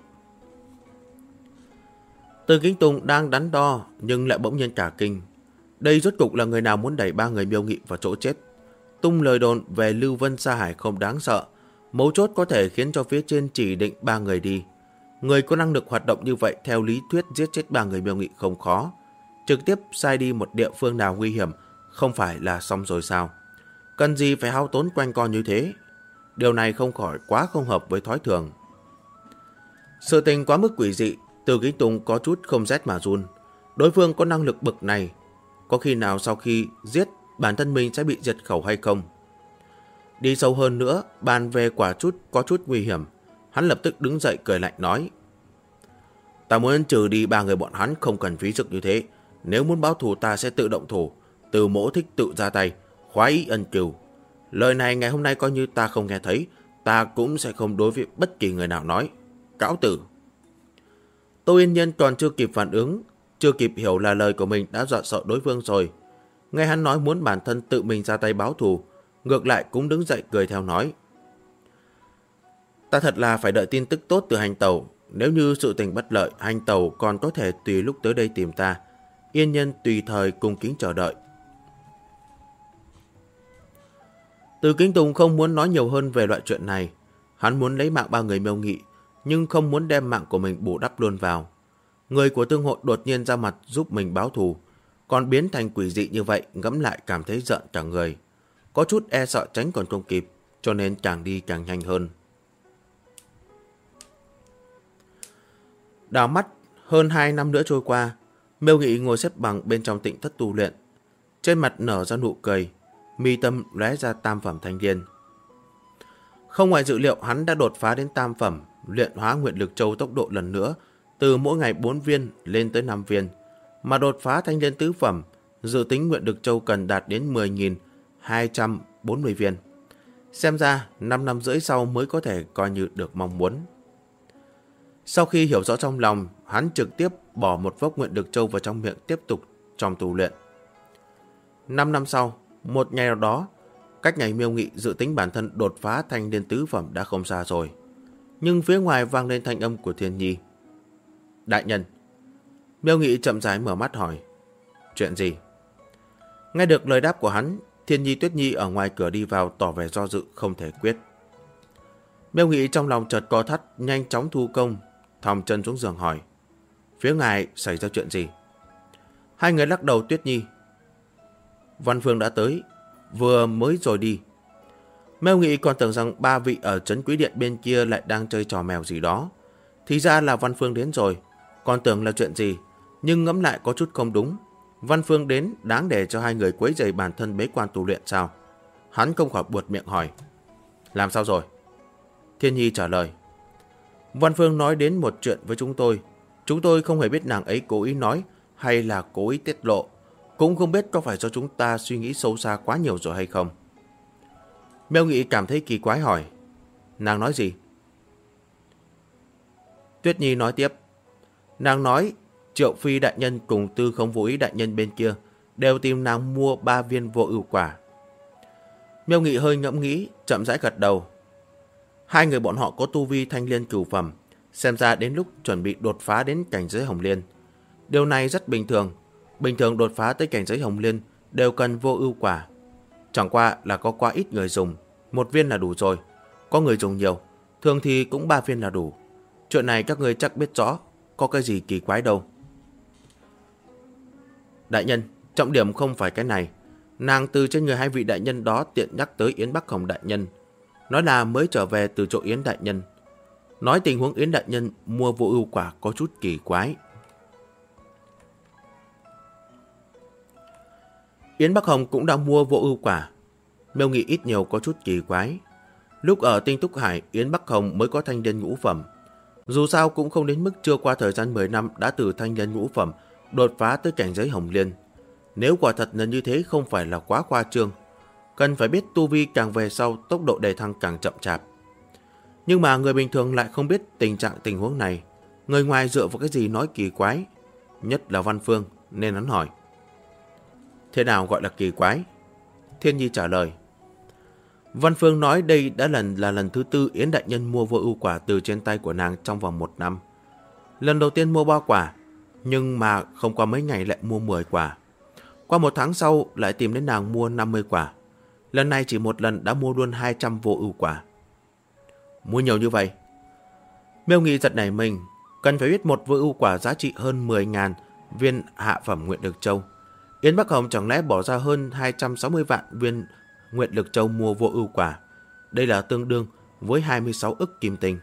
Từ Kính Tùng đang đắn đo nhưng lại bỗng nhiên cả kinh. Đây rốt cục là người nào muốn đẩy 3 người Miêu Nghị vào chỗ chết? Tung lời đồn về Lưu Vân Sa Hải không đáng sợ, mấu chốt có thể khiến cho phía trên chỉ định 3 người đi. Người có năng lực hoạt động như vậy theo lý thuyết giết chết 3 người Miêu Nghị không khó. Trực tiếp sai đi một địa phương nào nguy hiểm không phải là xong rồi sao? Cần gì phải hao tốn quanh co như thế? Điều này không khỏi quá không hợp với thói thường. Sự tình quá mức quỷ dị, Từ Kính Tùng có chút không rét mà run. Đối phương có năng lực bực này, có khi nào sau khi giết bản thân mình sẽ bị diệt khẩu hay không? Đi sâu hơn nữa, bàn về có chút nguy hiểm, hắn lập tức đứng dậy cười lạnh nói, ta muốn trừ đi 3 người bọn hắn không cần phí sức như thế. Nếu muốn báo thù ta sẽ tự động thủ. Từ mỗ thích tự ra tay, khoái ý ân cừu. Lời này ngày hôm nay coi như ta không nghe thấy, ta cũng sẽ không đối với bất kỳ người nào nói. Cáo tử. Tô Yên Nhiên còn chưa kịp phản ứng, chưa kịp hiểu là lời của mình đã dọa sợ đối phương rồi. Nghe hắn nói muốn bản thân tự mình ra tay báo thù, ngược lại cũng đứng dậy cười theo nói, ta thật là phải đợi tin tức tốt từ Hành Tẩu. Nếu như sự tình bất lợi, Hành Tẩu còn có thể tùy lúc tới đây tìm ta. Yên Nhân tùy thời cung kính chờ đợi. Từ Kính Tùng không muốn nói nhiều hơn về loại chuyện này. Hắn muốn lấy mạng 3 người Miêu Nghị, nhưng không muốn đem mạng của mình bù đắp luôn vào. Người của tương hội đột nhiên ra mặt giúp mình báo thù, còn biến thành quỷ dị như vậy, ngẫm lại cảm thấy giận cả người. Có chút e sợ tránh còn không kịp, cho nên càng đi càng nhanh hơn. Đảo mắt, hơn 2 năm nữa trôi qua, Miêu Nghị ngồi xếp bằng bên trong tịnh thất tu luyện. Trên mặt nở ra nụ cười, mi tâm lóe ra tam phẩm thanh liên. Không ngoài dự liệu, hắn đã đột phá đến tam phẩm, luyện hóa nguyện lực châu tốc độ lần nữa, từ mỗi ngày 4 viên lên tới 5 viên. Mà đột phá thanh liên tứ phẩm, dự tính nguyện lực châu cần đạt đến 10.240 viên. Xem ra 5 năm rưỡi sau mới có thể coi như được mong muốn. Sau khi hiểu rõ trong lòng, hắn trực tiếp bỏ một vốc nguyện lực châu vào trong miệng, tiếp tục trong tu luyện. 5 năm sau, một ngày nào đó, cách ngày Miêu Nghị dự tính bản thân đột phá thanh liên tứ phẩm đã không xa rồi. Nhưng phía ngoài vang lên thanh âm của Thiên Nhi. Đại nhân. Miêu Nghị chậm rãi mở mắt hỏi. Chuyện gì? Nghe được lời đáp của hắn, Thiên Nhi Tuyết Nhi ở ngoài cửa đi vào tỏ vẻ do dự không thể quyết. Miêu Nghị trong lòng chợt co thắt, nhanh chóng thu công, thòng chân xuống giường hỏi. Phía ngài xảy ra chuyện gì? Hai người lắc đầu. Tuyết Nhi. Văn Phương đã tới, vừa mới rồi đi. Miêu Nghị còn tưởng rằng ba vị ở trấn Quý Điện bên kia lại đang chơi trò mèo gì đó. Thì ra là Văn Phương đến rồi, còn tưởng là chuyện gì, nhưng ngẫm lại có chút không đúng. Văn Phương đến đáng để cho hai người quấy rầy bản thân bế quan tu luyện sao? Hắn không khỏi buột miệng hỏi. Làm sao rồi? Thiên Nhi trả lời. Văn Phương nói đến một chuyện với chúng tôi không hề biết nàng ấy cố ý nói hay là cố ý tiết lộ, cũng không biết có phải do chúng ta suy nghĩ sâu xa quá nhiều rồi hay không. Miêu Nghị cảm thấy kỳ quái hỏi. Nàng nói gì? Tuyết Nhi nói tiếp. Nàng nói Triệu Phi đại nhân cùng Tư Không Vô Ý đại nhân bên kia đều tìm nàng mua 3 viên vô ưu quả. Miêu Nghị hơi ngẫm nghĩ, chậm rãi gật đầu. Hai người bọn họ có tu vi thanh liên cửu phẩm, xem ra đến lúc chuẩn bị đột phá đến cảnh giới hồng liên. Điều này rất bình thường. Bình thường đột phá tới cảnh giới hồng liên đều cần vô ưu quả. Chẳng qua là có quá ít người dùng, 1 viên là đủ rồi. Có người dùng nhiều, thường thì cũng 3 viên là đủ. Chuyện này các người chắc biết rõ, có cái gì kỳ quái đâu. Đại nhân, trọng điểm không phải cái này. Nàng từ trên người hai vị đại nhân đó tiện nhắc tới Yến Bắc Hồng đại nhân, nói là mới trở về từ chỗ Yến đại nhân. Nói tình huống Yến đại nhân mua vô ưu quả có chút kỳ quái. Yến Bắc Hồng cũng đã mua vô ưu quả. Miêu Nghị ít nhiều có chút kỳ quái. Lúc ở Tinh Túc Hải, Yến Bắc Hồng mới có thanh liên ngũ phẩm. Dù sao cũng không đến mức chưa qua thời gian 10 năm đã từ thanh liên ngũ phẩm đột phá tới cảnh giới hồng liên. Nếu quả thật là như thế không phải là quá khoa trương. Cần phải biết tu vi càng về sau tốc độ đề thăng càng chậm chạp. Nhưng mà người bình thường lại không biết tình huống này. Người ngoài dựa vào cái gì nói kỳ quái? Nhất là Văn Phương, nên hắn hỏi. Thế nào gọi là kỳ quái? Thiên Nhi trả lời. Văn Phương nói đây đã là lần thứ 4 Yến đại nhân mua vô ưu quả từ trên tay của nàng trong vòng 1 năm. Lần đầu tiên mua 3 quả, nhưng mà không qua mấy ngày lại mua 10 quả. Qua 1 tháng sau lại tìm đến nàng mua 50 quả. Lần này chỉ 1 lần đã mua luôn 200 vô ưu quả. Mua nhiều như vậy? Miêu Nghị giật nảy mình, cần phải biết một vô ưu quả giá trị hơn 10.000 viên hạ phẩm nguyện lực châu. Yến Bắc Hồng chẳng lẽ bỏ ra hơn 260 vạn viên nguyện lực châu mua vô ưu quả. Đây là tương đương với 26 ức kim tinh.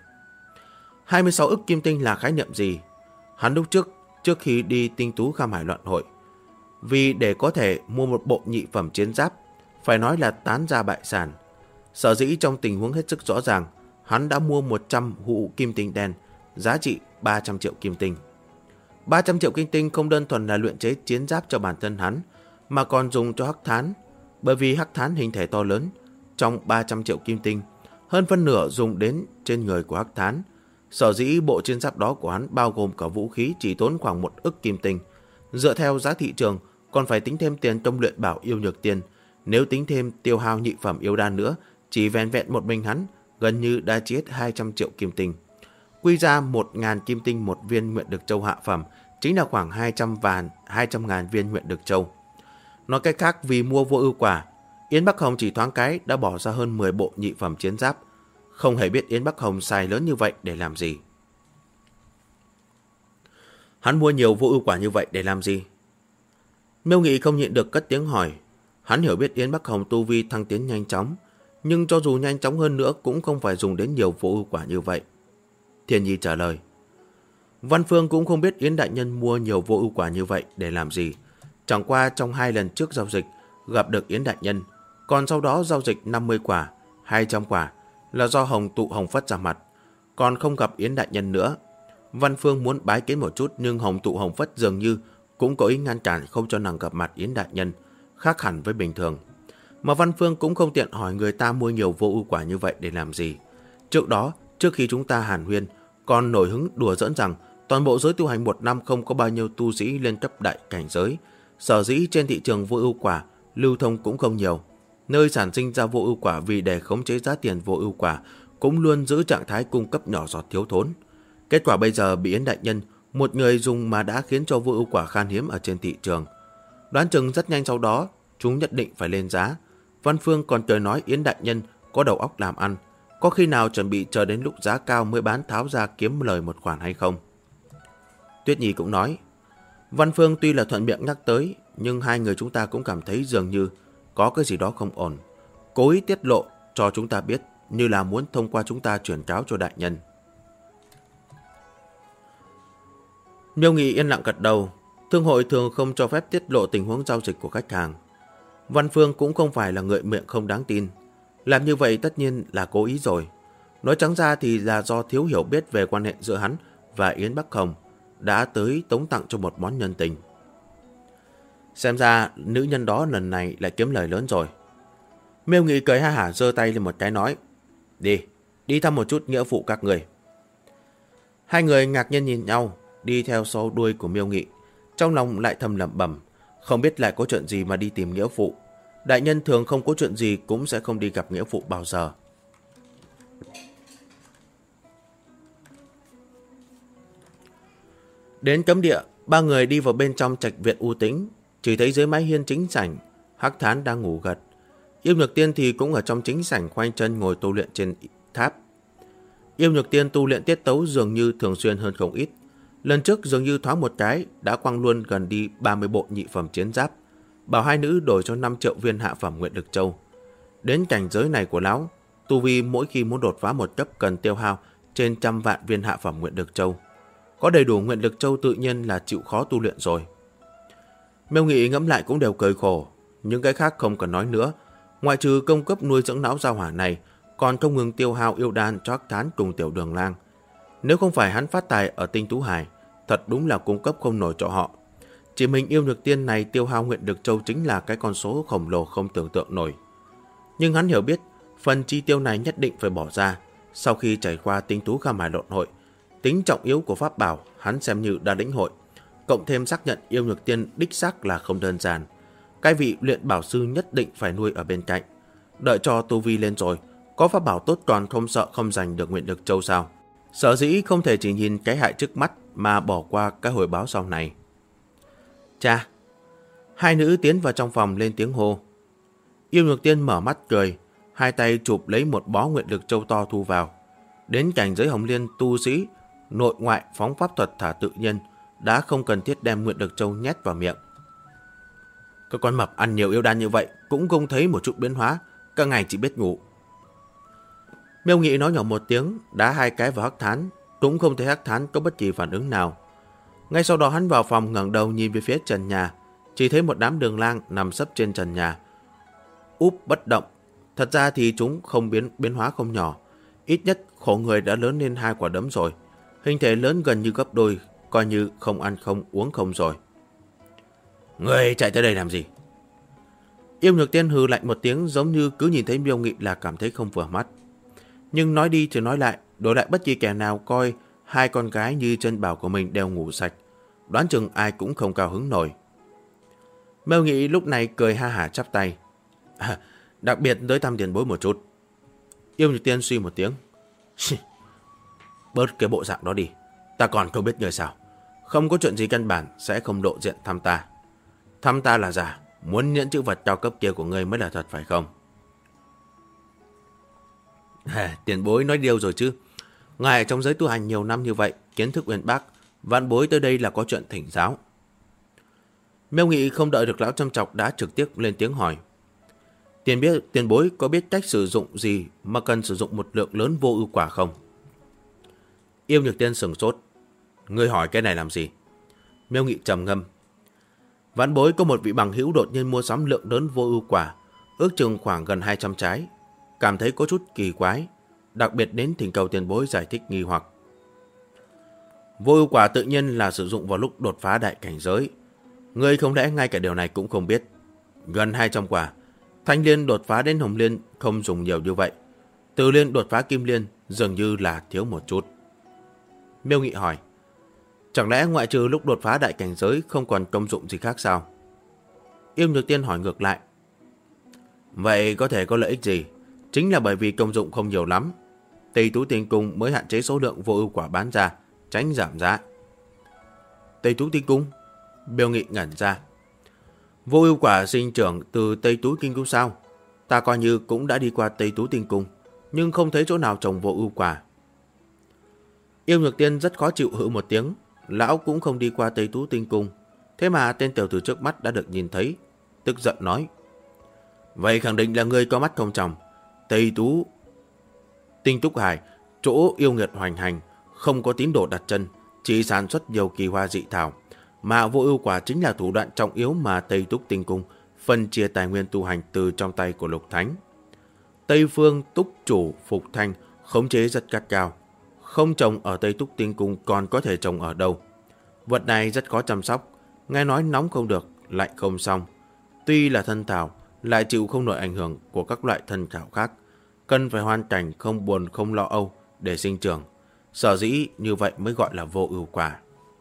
26 ức kim tinh là khái niệm gì? Hắn lúc trước khi đi Tinh Tú Kham Hải loạn hội, vì để có thể mua một bộ nhị phẩm chiến giáp, phải nói là tán ra bại sản. Sở dĩ trong tình huống hết sức rõ ràng, hắn đã mua 100 hũ kim tinh đen, giá trị 300 triệu kim tinh. 300 triệu kim tinh không đơn thuần là luyện chế chiến giáp cho bản thân hắn, mà còn dùng cho hắc thán. Bởi vì hắc thán hình thể to lớn, trong 300 triệu kim tinh, hơn phân nửa dùng đến trên người của hắc thán. Sở dĩ bộ chiến giáp đó của hắn bao gồm cả vũ khí chỉ tốn khoảng 1 ức kim tinh. Dựa theo giá thị trường, còn phải tính thêm tiền công luyện bảo yêu nhược tiên. Nếu tính thêm tiêu hao nhị phẩm yêu đan nữa, chỉ vẹn vẹn một mình hắn, gần như đã chi hết 200 triệu kim tinh. Quy ra 1.000 kim tinh một viên nguyện lực châu hạ phẩm, chính là khoảng 200.000 viên nguyện lực châu. Nói cách khác, vì mua vô ưu quả, Yến Bắc Hồng chỉ thoáng cái đã bỏ ra hơn 10 bộ nhị phẩm chiến giáp. Không hề biết Yến Bắc Hồng xài lớn như vậy để làm gì. Hắn mua nhiều vô ưu quả như vậy để làm gì? Miêu Nghị không nhịn được cất tiếng hỏi. Hắn hiểu biết Yến Bắc Hồng tu vi thăng tiến nhanh chóng, nhưng cho dù nhanh chóng hơn nữa cũng không phải dùng đến nhiều vô ưu quả như vậy. Thiên Nhi trả lời. Văn Phương cũng không biết Yến đại nhân mua nhiều vô ưu quả như vậy để làm gì. Chẳng qua trong 2 lần trước giao dịch gặp được Yến đại nhân, còn sau đó giao dịch 50 quả, 200 quả là do Hồng Tụ Hồng Phất ra mặt, còn không gặp Yến đại nhân nữa. Văn Phương muốn bái kiến một chút, nhưng Hồng Tụ Hồng Phất dường như cũng có ý ngăn cản không cho nàng gặp mặt Yến đại nhân, khác hẳn với bình thường. Mà Văn Phương cũng không tiện hỏi người ta mua nhiều vô ưu quả như vậy để làm gì. Trước đó, trước khi chúng ta hàn huyên, còn nổi hứng đùa giỡn rằng toàn bộ giới tu hành 1 năm không có bao nhiêu tu sĩ lên cấp đại cảnh giới. Sở dĩ trên thị trường vô ưu quả lưu thông cũng không nhiều. Nơi sản sinh ra vô ưu quả vì để khống chế giá tiền vô ưu quả cũng luôn giữ trạng thái cung cấp nhỏ giọt thiếu thốn. Kết quả bây giờ bị Yến đại nhân, một người dùng mà đã khiến cho vô ưu quả khan hiếm ở trên thị trường. Đoán chừng rất nhanh sau đó, chúng nhất định phải lên giá. Văn Phương còn trời nói Yến đại nhân có đầu óc làm ăn, có khi nào chuẩn bị chờ đến lúc giá cao mới bán tháo ra kiếm lời một khoản hay không? Tuyết Nhi cũng nói, Văn Phương tuy là thuận miệng nhắc tới, nhưng 2 người chúng ta cũng cảm thấy dường như có cái gì đó không ổn. Cố ý tiết lộ cho chúng ta biết, như là muốn thông qua chúng ta chuyển cáo cho đại nhân. Miêu Nghị yên lặng gật đầu. Thương hội thường không cho phép tiết lộ tình huống giao dịch của khách hàng. Văn Phương cũng không phải là người miệng không đáng tin. Làm như vậy tất nhiên là cố ý rồi. Nói trắng ra thì là do thiếu hiểu biết về quan hệ giữa hắn và Yến Bắc Hồng, đã tới tống tặng cho một món nhân tình. Xem ra nữ nhân đó lần này lại kiếm lời lớn rồi. Miêu Nghị cười ha hả giơ tay lên một cái nói, đi thăm một chút nghĩa phụ các người. 2 người ngạc nhiên nhìn nhau, đi theo sau đuôi của Miêu Nghị. Trong lòng lại thầm lẩm bẩm, không biết lại có chuyện gì mà đi tìm nghĩa phụ. Đại nhân thường không có chuyện gì cũng sẽ không đi gặp nghĩa phụ bao giờ. Đến cấm địa, 3 người đi vào bên trong trạch viện u tĩnh, chỉ thấy dưới mái hiên chính sảnh, Hắc Thán đang ngủ gật. Yêu Nhược Tiên thì cũng ở trong chính sảnh khoanh chân ngồi tu luyện trên tháp. Yêu Nhược Tiên tu luyện tiết tấu dường như thường xuyên hơn không ít. Lần trước dường như thoáng một cái đã quăng luôn gần đi 30 bộ nhị phẩm chiến giáp, bảo 2 nữ đổi cho 5 triệu viên hạ phẩm nguyện lực châu. Đến cảnh giới này của lão, tu vi mỗi khi muốn đột phá một cấp cần tiêu hao trên 100 vạn viên hạ phẩm nguyện lực châu. Có đầy đủ nguyện lực châu tự nhiên là chịu khó tu luyện rồi. Miêu Nghị ngẫm lại cũng đều cười khổ, những cái khác không cần nói nữa. Ngoại trừ công cấp nuôi dưỡng não giao hỏa này, còn không ngừng tiêu hao yêu đan cho Hắc Thán cùng Tiểu Đường Lang. Nếu không phải hắn phát tài ở Tinh Tú Hải, thật đúng là cung cấp không nổi cho họ. Chỉ mình Yêu Nhược Tiên này tiêu hao nguyện lực châu chính là cái con số khổng lồ không tưởng tượng nổi. Nhưng hắn hiểu biết, phần chi tiêu này nhất định phải bỏ ra. Sau khi trải qua Tinh Tú Kham Hải lộn hội, tính trọng yếu của pháp bảo hắn xem như đã lĩnh hội, cộng thêm xác nhận Yêu Nhược Tiên đích xác là không đơn giản. Cái vị luyện bảo sư nhất định phải nuôi ở bên cạnh. Đợi cho tu vi lên rồi, có pháp bảo tốt còn không sợ không giành được nguyện lực châu sao? Sở dĩ không thể chỉ nhìn cái hại trước mắt mà bỏ qua cái hồi báo sau này. Cha! 2 nữ tiến vào trong phòng lên tiếng hô. Yêu Nhược Tiên mở mắt cười, 2 tay chụp lấy một bó nguyện lực châu to thu vào. Đến cảnh giới Hồng Liên tu sĩ, nội ngoại phóng pháp thuật thả tự nhiên, đã không cần thiết đem nguyện lực châu nhét vào miệng. Các con mập ăn nhiều yêu đan như vậy cũng không thấy một chút biến hóa, cả ngày chỉ biết ngủ. Miêu Nghị nói nhỏ một tiếng, đá 2 cái vào Hắc Thán, cũng không thấy Hắc Thán có bất kỳ phản ứng nào. Ngay sau đó hắn vào phòng ngẩng đầu nhìn về phía trần nhà, chỉ thấy một đám đường lang nằm sấp trên trần nhà, úp bất động. Thật ra thì chúng không biến hóa không nhỏ, ít nhất khổ người đã lớn lên 2 quả đấm rồi, hình thể lớn gần như gấp đôi, coi như không ăn không uống không rồi. Người chạy tới đây làm gì? Yêu Nhược Tiên hừ lạnh một tiếng, giống như cứ nhìn thấy Miêu Nghị là cảm thấy không vừa mắt. Nhưng nói đi thì nói lại, đổi lại bất kỳ kẻ nào coi 2 con gái như chân bảo của mình đều ngủ sạch, đoán chừng ai cũng không cao hứng nổi. Miêu Nghị lúc này cười ha hả chắp tay. Đặc biệt tới thăm tiền bối một chút. Yêu Nhược Tiên suy một tiếng. Bớt cái bộ dạng đó đi, ta còn không biết người sao. Không có chuyện gì căn bản sẽ không lộ diện thăm ta. Thăm ta là giả, muốn nhẫn chữ vật cao cấp kia của ngươi mới là thật phải không? Tiền bối nói điều rồi chứ. Ngài ở trong giới tu hành nhiều năm như vậy, kiến thức uyên bác, vạn bối tới đây là có chuyện thỉnh giáo. Miêu Nghị không đợi được lão châm chọc đã trực tiếp lên tiếng hỏi. Tiền bối có biết cách sử dụng gì mà cần sử dụng một lượng lớn vô ưu quả không? Yêu Nhược Tiên sửng sốt. Ngươi hỏi cái này làm gì? Miêu Nghị trầm ngâm. Vãn bối có một vị bằng hữu đột nhiên mua sắm lượng lớn vô ưu quả, ước chừng khoảng gần 200 trái. Cảm thấy có chút kỳ quái, đặc biệt đến thỉnh cầu tiền bối giải thích nghi hoặc. Vô ưu quả tự nhiên là sử dụng vào lúc đột phá đại cảnh giới. Ngươi không lẽ ngay cả điều này cũng không biết? Gần 200 quả, thanh liên đột phá đến hồng liên không dùng nhiều như vậy. Từ liên đột phá kim liên dường như là thiếu một chút. Miêu Nghị hỏi, chẳng lẽ ngoại trừ lúc đột phá đại cảnh giới không còn công dụng gì khác sao? Yêu Nhược Tiên hỏi ngược lại. Vậy có thể có lợi ích gì? Chính là bởi vì công dụng không nhiều lắm. Tây Tú Tiên Cung mới hạn chế số lượng vô ưu quả bán ra, tránh giảm giá. Tây Tú Tiên Cung? Miêu Nghị ngẩn ra. Vô ưu quả sinh trưởng từ Tây Tú Tiên Cung sao? Ta coi như cũng đã đi qua Tây Tú Tiên Cung, nhưng không thấy chỗ nào trồng vô ưu quả. Yêu Nhược Tiên rất khó chịu hự một tiếng. Lão cũng không đi qua Tây Tú Tiên Cung, thế mà tên tiểu tử trước mắt đã được nhìn thấy. Tức giận nói, vậy khẳng định là người có mắt không tròng. Tây Tú Tinh Túc Hải, chỗ yêu nghiệt hoành hành, không có tín đồ đặt chân, chỉ sản xuất nhiều kỳ hoa dị thảo, mà vô ưu quả chính là thủ đoạn trọng yếu mà Tây Túc Tinh Cung phân chia tài nguyên tu hành từ trong tay của Lục Thánh. Tây Phương Túc Chủ Phục Thanh khống chế rất gắt cao, không trồng ở Tây Túc Tinh Cung còn có thể trồng ở đâu. Vật này rất khó chăm sóc, nghe nói nóng không được, lạnh không xong. Tuy là thân thảo, lại chịu không nổi ảnh hưởng của các loại thân thảo khác, cần phải hoàn cảnh không buồn không lo âu để sinh trưởng. Sở dĩ như vậy mới gọi là vô ưu quả.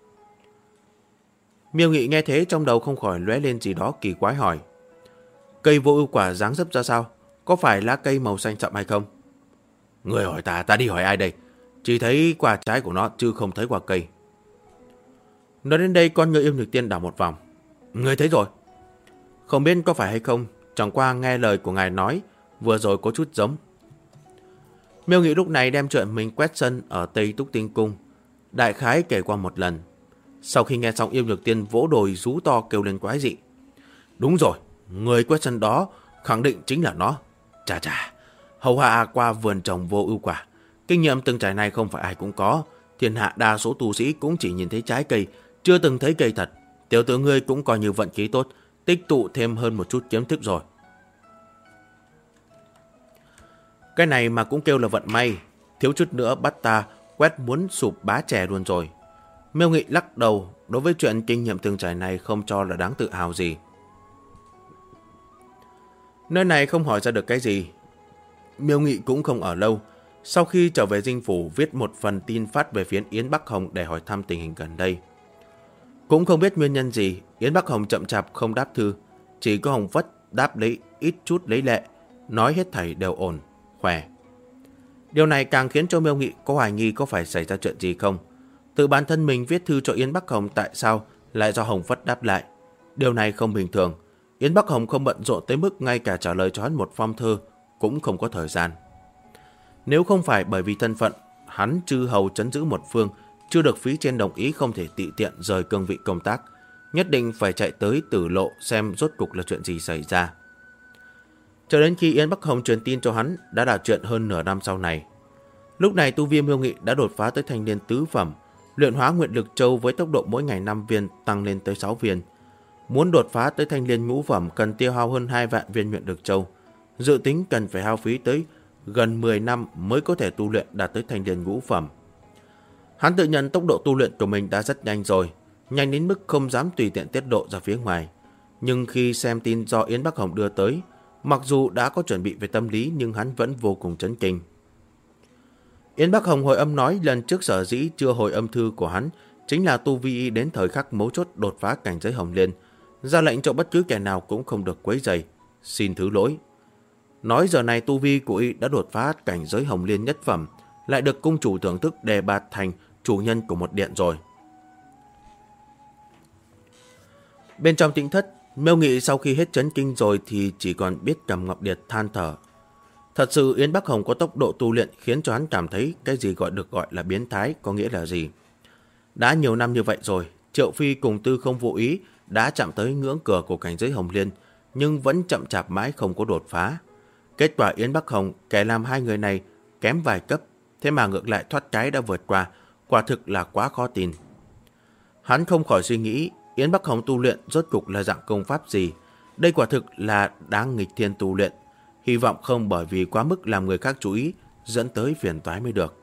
Miêu Nghị nghe thế trong đầu không khỏi lóe lên gì đó kỳ quái hỏi, cây vô ưu quả dáng dấp ra sao? Có phải lá cây màu xanh sậm hay không? Người hỏi ta đi hỏi ai đây? Chỉ thấy quả trái của nó chứ không thấy quả cây. Nói đến đây con ngựa Yêu Nhược Tiên đảo một vòng. Người thấy rồi. Không biết có phải hay không, chẳng qua nghe lời của ngài nói vừa rồi có chút giống. Miêu Nghị lúc này đem chuyện mình quét sân ở Tây Túc Tinh Cung đại khái kể qua một lần. Sau khi nghe xong, Yêu Nhược Tiên vỗ đồi rú to kêu lên quái dị. Đúng rồi, người quét sân đó khẳng định chính là nó. Chà chà, hầu hạ qua vườn trồng vô ưu quả, kinh nghiệm từng trải này không phải ai cũng có. Thiên hạ đa số tu sĩ cũng chỉ nhìn thấy trái cây, chưa từng thấy cây thật. Tiểu tử ngươi cũng coi như vận khí tốt, tích tụ thêm hơn một chút kiến thức rồi. Cái này mà cũng kêu là vận may, thiếu chút nữa bắt ta quét muốn sụp bá chè luôn rồi. Miêu Nghị lắc đầu, đối với chuyện kinh nghiệm từng trải này không cho là đáng tự hào gì. Nơi này không hỏi ra được cái gì. Miêu Nghị cũng không ở lâu. Sau khi trở về dinh phủ, viết một phần tin phát về phía Yến Bắc Hồng để hỏi thăm tình hình gần đây. Cũng không biết nguyên nhân gì, Yến Bắc Hồng chậm chạp không đáp thư, chỉ có Hồng Phất đáp lấy ít chút lấy lệ, nói hết thảy đều ổn, khỏe. Điều này càng khiến cho Miêu Nghị có hoài nghi có phải xảy ra chuyện gì không. Tự bản thân mình viết thư cho Yến Bắc Hồng, tại sao lại do Hồng Phất đáp lại? Điều này không bình thường. Yến Bắc Hồng không bận rộn tới mức ngay cả trả lời cho hắn một phong thư cũng không có thời gian. Nếu không phải bởi vì thân phận hắn chư hầu trấn giữ một phương, chưa được phí trên đồng ý không thể tị tiện rời cương vị công tác, nhất định phải chạy tới Tử Lộ xem rốt cục là chuyện gì xảy ra. Cho đến khi Yến Bắc Hồng truyền tin cho hắn đã là chuyện hơn nửa năm sau này. Lúc này tu vi Miêu Nghị đã đột phá tới thanh liên tứ phẩm, luyện hóa nguyện lực châu với tốc độ mỗi ngày 5 viên tăng lên tới 6 viên. Muốn đột phá tới thanh liên ngũ phẩm cần tiêu hao hơn 2 vạn viên nguyện lực châu. Dự tính cần phải hao phí tới gần 10 năm mới có thể tu luyện đạt tới thanh liên ngũ phẩm. Hắn tự nhận tốc độ tu luyện của mình đã rất nhanh rồi, nhanh đến mức không dám tùy tiện tiết lộ ra phía ngoài. Nhưng khi xem tin do Yến Bắc Hồng đưa tới, mặc dù đã có chuẩn bị về tâm lý nhưng hắn vẫn vô cùng chấn kinh. Yến Bắc Hồng hồi âm nói lần trước sở dĩ chưa hồi âm thư của hắn chính là tu vi đến thời khắc mấu chốt đột phá cảnh giới hồng liên, ra lệnh cho bất cứ kẻ nào cũng không được quấy rầy, xin thứ lỗi. Nói giờ này tu vi của y đã đột phá cảnh giới hồng liên nhất phẩm, lại được cung chủ thưởng thức đề bạt thành chủ nhân của một điện rồi. Bên trong tĩnh thất, Miêu Nghị sau khi hết chấn kinh rồi thì chỉ còn biết cầm ngọc điệp than thở. Thật sự Yến Bắc Hồng có tốc độ tu luyện khiến cho hắn cảm thấy cái gì gọi là biến thái có nghĩa là gì. Đã nhiều năm như vậy rồi, Triệu Phi cùng Tư Không vô ý đã chạm tới ngưỡng cửa của cảnh giới hồng liên, nhưng vẫn chậm chạp mãi không có đột phá. Kết quả Yến Bắc Hồng kẻ làm hai người này kém vài cấp, thế mà ngược lại thoát cái đã vượt qua, quả thực là quá khó tin. Hắn không khỏi suy nghĩ, Yến Bắc Hồng tu luyện rốt cục là dạng công pháp gì? Đây quả thực là đáng nghịch thiên tu luyện. Hy vọng không bởi vì quá mức làm người khác chú ý, dẫn tới phiền toái mới được.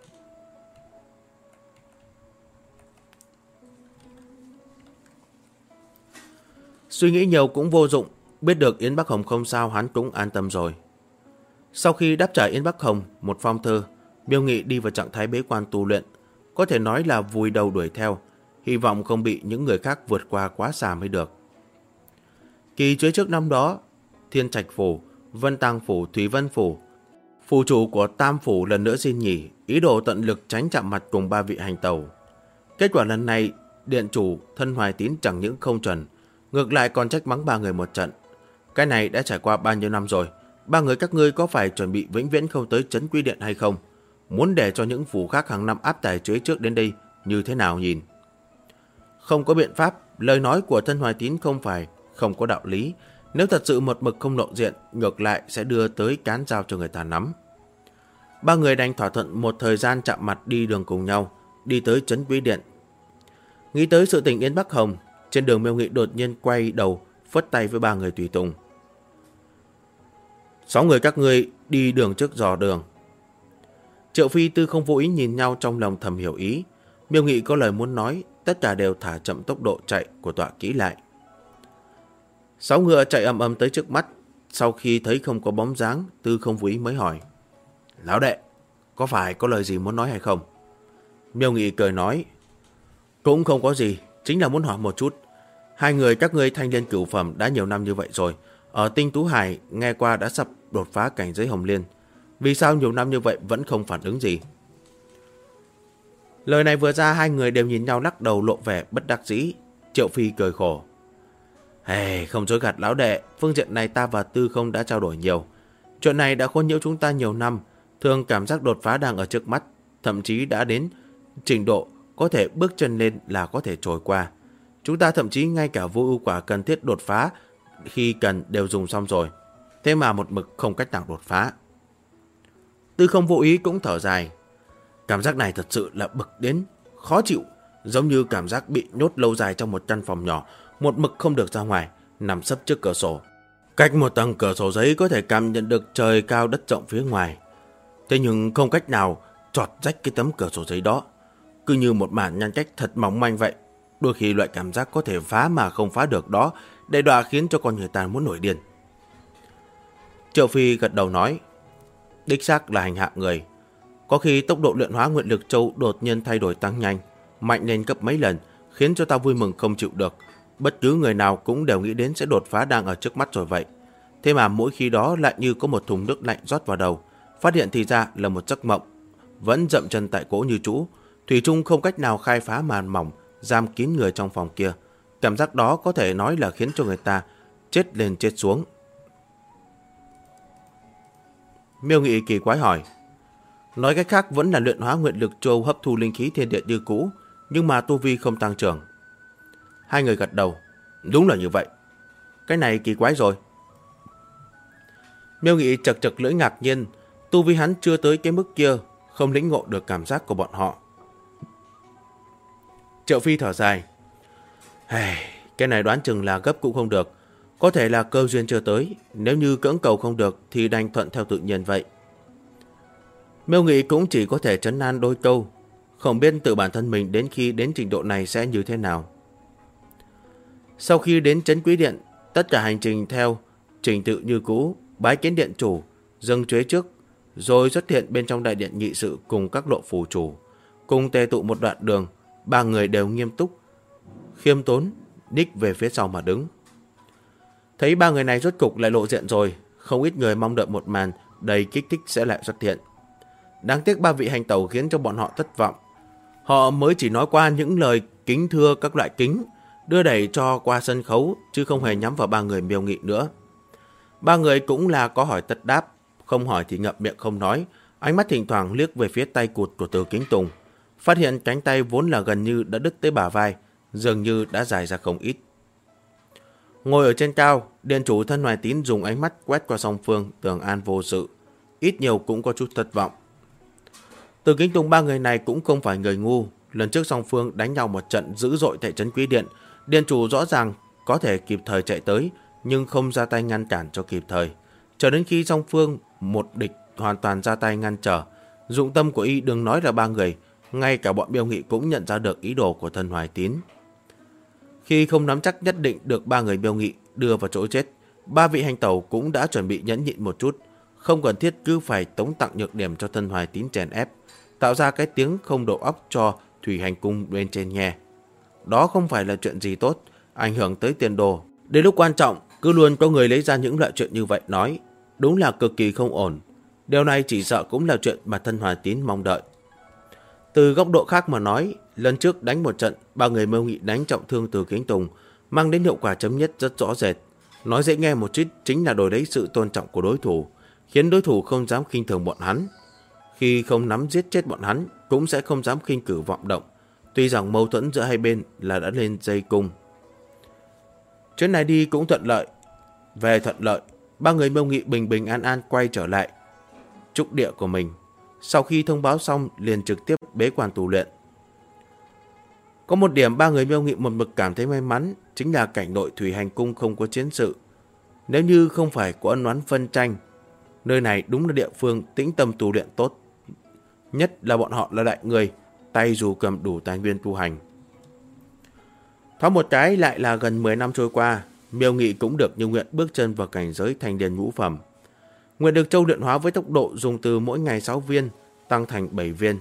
Suy nghĩ nhiều cũng vô dụng, biết được Yến Bắc Hồng không sao hắn cũng an tâm rồi. Sau khi đáp trả Yến Bắc Hồng một phong thư, Miêu Nghị đi vào trạng thái bế quan tu luyện, có thể nói là vùi đầu đuổi theo, hy vọng không bị những người khác vượt qua quá xa mới được. Kỳ chuế trước năm đó, Thiên Trạch Phủ, Vân Tang Phủ, Thủy Vân Phủ, phủ chủ của Tam Phủ lần nữa xin nghỉ, ý đồ tận lực tránh chạm mặt cùng 3 vị hành tẩu. Kết quả lần này, điện chủ Thân Hoài Tín chẳng những không chuẩn, ngược lại còn trách mắng 3 người một trận. Cái này đã trải qua bao nhiêu năm rồi, 3 người các ngươi có phải chuẩn bị vĩnh viễn không tới Trấn Quy Điện hay không? Muốn để cho những phủ khác hàng năm áp tải chuế trước đến đây như thế nào nhìn? Không có biện pháp, lời nói của Thân Hoài Tín không phải không có đạo lý. Nếu thật sự một mực không lộ diện, ngược lại sẽ đưa tới cán dao cho người ta nắm. 3 người đành thỏa thuận một thời gian chạm mặt đi đường cùng nhau, đi tới Trấn Quý Điện. Nghĩ tới sự tình Yến Bắc Hồng, trên đường Miêu Nghị đột nhiên quay đầu, phất tay với 3 người tùy tùng. 6 người các ngươi đi đường trước dò đường. Triệu Phi Tư không vô ý nhìn nhau trong lòng thầm hiểu ý. Miêu Nghị có lời muốn nói, tất cả đều thả chậm tốc độ chạy của tọa kỹ lại. 6 ngựa chạy ầm ầm tới trước mắt. Sau khi thấy không có bóng dáng, Tư không vô ý mới hỏi: Lão đệ, có phải có lời gì muốn nói hay không? Miêu Nghị cười nói: Cũng không có gì, chính là muốn hỏi một chút. 2 người các ngươi thanh liên cửu phẩm đã nhiều năm như vậy rồi, ở Tinh Tú Hải nghe qua đã sắp đột phá cảnh giới Hồng Liên. Vì sao nhiều năm như vậy vẫn không phản ứng gì? Lời này vừa ra, 2 người đều nhìn nhau lắc đầu lộ vẻ bất đắc dĩ. Triệu Phi cười khổ: Không dối gạt lão đệ, phương diện này ta và Tư không đã trao đổi nhiều. Chuyện này đã khốn nhiễu chúng ta nhiều năm, thường cảm giác đột phá đang ở trước mắt, thậm chí đã đến trình độ có thể bước chân lên là có thể trồi qua. Chúng ta thậm chí ngay cả vô ưu quả cần thiết đột phá khi cần đều dùng xong rồi, thế mà một mực không cách nào đột phá. Tư không vô ý cũng thở dài. Cảm giác này thật sự là bực đến khó chịu, giống như cảm giác bị nhốt lâu dài trong một căn phòng nhỏ, một mực không được ra ngoài, nằm sấp trước cửa sổ. Cách một tầng cửa sổ giấy có thể cảm nhận được trời cao đất rộng phía ngoài. Thế nhưng không cách nào chọt rách cái tấm cửa sổ giấy đó. Cứ như một màn ngăn cách thật mỏng manh vậy. Đôi khi loại cảm giác có thể phá mà không phá được đó đe dọa khiến cho con người ta muốn nổi điên. Triệu Phi gật đầu nói: Đích xác là hành hạ người. Có khi tốc độ luyện hóa nguyện lực châu đột nhiên thay đổi tăng nhanh, mạnh lên gấp mấy lần, khiến cho ta vui mừng không chịu được. Bất cứ người nào cũng đều nghĩ đến sẽ đột phá đang ở trước mắt rồi vậy. Thế mà mỗi khi đó lại như có một thùng nước lạnh rót vào đầu, phát hiện thì ra là một giấc mộng. Vẫn dậm chân tại cỗ như cũ, thủy chung không cách nào khai phá màn mỏng giam kín người trong phòng kia. Cảm giác đó có thể nói là khiến cho người ta chết lên chết xuống. Miêu Nghị kỳ quái hỏi: Nói cách khác vẫn là luyện hóa nguyện lực châu hấp thu linh khí thiên địa như cũ, nhưng mà tu vi không tăng trưởng. 2 người gật đầu: Đúng là như vậy. Cái này kỳ quái rồi. Miêu Nghị chật chật lưỡi ngạc nhiên, tu vi hắn chưa tới cái mức kia, không lĩnh ngộ được cảm giác của bọn họ. Triệu Phi thở dài: Cái này đoán chừng là gấp cũng không được, có thể là cơ duyên chưa tới, nếu như cưỡng cầu không được thì đành thuận theo tự nhiên vậy. Miêu Nghị cũng chỉ có thể trấn an đôi câu, không biết tự bản thân mình đến khi đến trình độ này sẽ như thế nào. Sau khi đến Trấn Quý Điện, tất cả hành trình theo trình tự như cũ, bái kiến điện chủ, dâng chuế trước, rồi xuất hiện bên trong đại điện nghị sự cùng các lộ phủ chủ, cùng tề tụ một đoạn đường. 3 người đều nghiêm túc, khiêm tốn, ních về phía sau mà đứng. Thấy 3 người này rốt cục lại lộ diện rồi, không ít người mong đợi một màn đầy kích thích sẽ lại xuất hiện. Đáng tiếc 3 vị hành tẩu khiến cho bọn họ thất vọng. Họ mới chỉ nói qua những lời kính thưa các loại kính, đưa đẩy cho qua sân khấu, chứ không hề nhắm vào 3 người Miêu Nghị nữa. 3 người cũng là có hỏi tất đáp, không hỏi thì ngậm miệng không nói, ánh mắt thỉnh thoảng liếc về phía tay cụt của Từ Kính Tùng, phát hiện cánh tay vốn là gần như đã đứt tới bả vai, dường như đã dài ra không ít. Ngồi ở trên cao, điện chủ Thân Hoài Tín dùng ánh mắt quét qua song phương, tưởng an vô sự, ít nhiều cũng có chút thất vọng. Từ Kính Tùng 3 người này cũng không phải người ngu, Lần trước song phương đánh nhau một trận dữ dội tại trấn Quý Điện, Điện chủ rõ ràng có thể kịp thời chạy tới, nhưng không ra tay ngăn cản cho kịp thời. Chờ đến khi song phương một địch hoàn toàn ra tay ngăn trở, dụng tâm của y đừng nói là ba người, ngay cả bọn Miêu Nghị cũng nhận ra được ý đồ của thân Hoài Tín. Khi không nắm chắc nhất định được ba người Miêu Nghị đưa vào chỗ chết, ba vị hành tẩu cũng đã chuẩn bị nhẫn nhịn một chút, không cần thiết cứ phải tống tặng nhược điểm cho thân Hoài Tín chèn ép, tạo ra cái tiếng không độ óc cho Thủy Hành Cung bên trên nghe. Đó không phải là chuyện gì tốt, ảnh hưởng tới tiền đồ. Đến lúc quan trọng, cứ luôn có người lấy ra những loại chuyện như vậy nói, đúng là cực kỳ không ổn. Điều này chỉ sợ cũng là chuyện mà thân Hoài Tín mong đợi. Từ góc độ khác mà nói, lần trước đánh một trận, ba người Miêu Nghị đánh trọng thương Từ Kính Tùng, mang đến hiệu quả chấm nhất rất rõ rệt. Nói dễ nghe một chút chính là đổi lấy sự tôn trọng của đối thủ, khiến đối thủ không dám khinh thường bọn hắn. Khi không nắm giết chết bọn hắn, cũng sẽ không dám khinh cử vọng động. Tuy rằng mâu thuẫn giữa hai bên là đã lên dây cung. Chuyến này đi cũng thuận lợi. Về thuận lợi, ba người Miêu Nghị bình bình an an quay trở lại trúc địa của mình. Sau khi thông báo xong liền trực tiếp bế quan tu luyện. Có một điểm ba người Miêu Nghị một mực cảm thấy may mắn, chính là cảnh nội Thủy Hành Cung không có chiến sự. Nếu như không phải có ân oán phân tranh, nơi này đúng là địa phương tĩnh tâm tu luyện tốt. Nhất là bọn họ là đại người, tay dù cầm đủ tài nguyên tu hành. Thoáng một cái lại là gần 10 năm trôi qua, Miêu Nghị cũng được như nguyện bước chân vào cảnh giới thành điền ngũ phẩm. Nguyện được châu luyện hóa với tốc độ dùng từ mỗi ngày 6 viên, tăng thành 7 viên.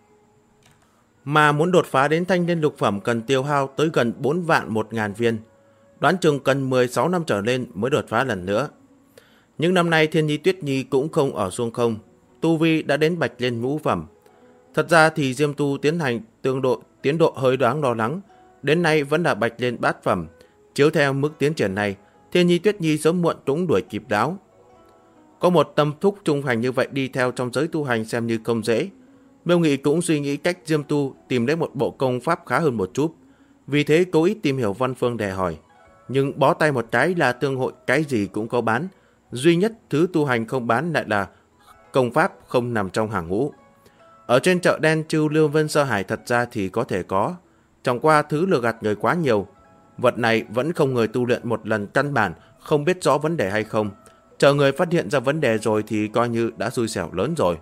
Mà muốn đột phá đến thanh niên lục phẩm cần tiêu hao tới gần 4 vạn 1.000 viên. Đoán chừng cần 16 năm trở lên mới đột phá lần nữa. Nhưng năm nay Thiên Nhi Tuyết Nhi cũng không ở xuông không, tu vi đã đến bạch lên ngũ phẩm. Thật ra thì Diêm Tu tiến hành tiến độ hơi đáng lo lắng, đến nay vẫn là bạch lên bát phẩm. Chiếu theo mức tiến triển này, Thiên Nhi Tuyết Nhi sớm muộn cũng đuổi kịp đáo. Có một tâm thúc trung hành như vậy đi theo trong giới tu hành xem như không dễ. Miêu Nghị cũng suy nghĩ cách Diêm Tu tìm lấy một bộ công pháp khá hơn một chút, vì thế cố ý tìm hiểu văn phương để hỏi. Nhưng bó tay một cái là tương hội cái gì cũng có bán, duy nhất thứ tu hành không bán lại là công pháp không nằm trong hàng ngũ. Ở trên chợ đen Trưu Liêu Vân Sơ Hải thật ra thì có thể có, chẳng qua thứ lừa gạt người quá nhiều. Vật này vẫn không người tu luyện một lần căn bản, không biết rõ vấn đề hay không. Chờ người phát hiện ra vấn đề rồi thì coi như đã xui xẻo lớn rồi.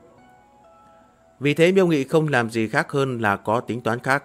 Vì thế Miêu Nghị không làm gì khác hơn là có tính toán khác.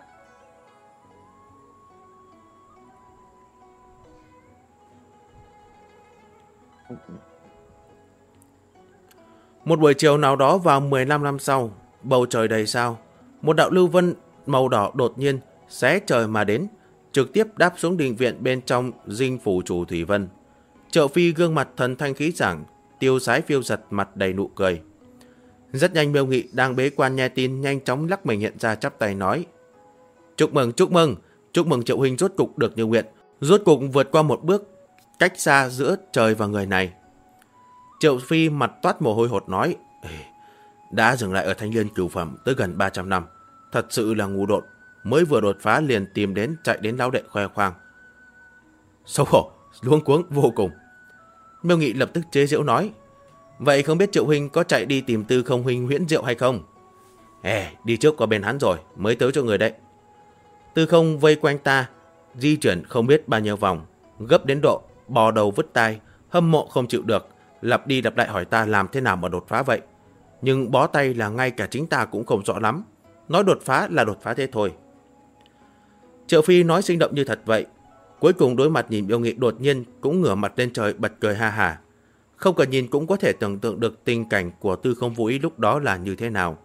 Một buổi chiều nào đó vào 15 năm sau, bầu trời đầy sao, một đạo lưu vân màu đỏ đột nhiên xé trời mà đến, trực tiếp đáp xuống đình viện bên trong dinh phủ chủ Thủy Vân. Triệu Phi gương mặt thần thanh khí sảng, tiêu sái phiêu giật, mặt đầy nụ cười. Rất nhanh Miêu Nghị đang bế quan nghe tin nhanh chóng lắc mình hiện ra chắp tay nói: Chúc mừng, chúc mừng, chúc mừng Triệu huynh rốt cục được như nguyện, rốt cục vượt qua một bước cách xa giữa trời và người này. Triệu Phi mặt toát mồ hôi hột nói: Đã dừng lại ở Thanh Liên cửu phẩm tới gần 300 năm, thật sự là ngu đột, mới vừa đột phá liền tìm đến chạy đến lão đệ khoe khoang. Xấu hổ, luống cuống vô cùng. Miêu Nghị lập tức chế giễu nói: Vậy không biết Triệu huynh có chạy đi tìm Tư Không huynh huyễn diệu hay không? Đi trước qua bên hắn rồi, mới tới cho người đấy. Tư Không vây quanh ta, di chuyển không biết bao nhiêu vòng, gấp đến độ bò đầu vứt tai, hâm mộ không chịu được, lặp đi lặp lại hỏi ta làm thế nào mà đột phá vậy. Nhưng bó tay là ngay cả chính ta cũng không rõ lắm, nói đột phá là đột phá thế thôi. Triệu Phi nói sinh động như thật vậy. Cuối cùng đối mặt nhìn Miêu Nghị đột nhiên cũng ngửa mặt lên trời bật cười ha hả. Không cần nhìn cũng có thể tưởng tượng được tình cảnh của Tư Không Vũ Ý lúc đó là như thế nào.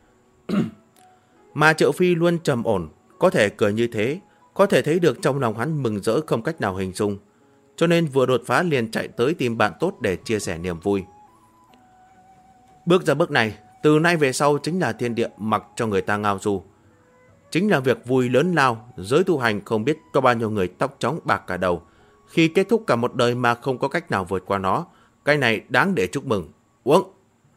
Mà Triệu Phi luôn trầm ổn, có thể cười như thế, có thể thấy được trong lòng hắn mừng rỡ không cách nào hình dung. Cho nên vừa đột phá liền chạy tới tìm bạn tốt để chia sẻ niềm vui. Bước ra bước này, từ nay về sau chính là thiên địa mặc cho người ta ngao du. Chính là việc vui lớn lao, giới tu hành không biết có bao nhiêu người tóc trắng bạc cả đầu. Khi kết thúc cả một đời mà không có cách nào vượt qua nó, cái này đáng để chúc mừng. Uống!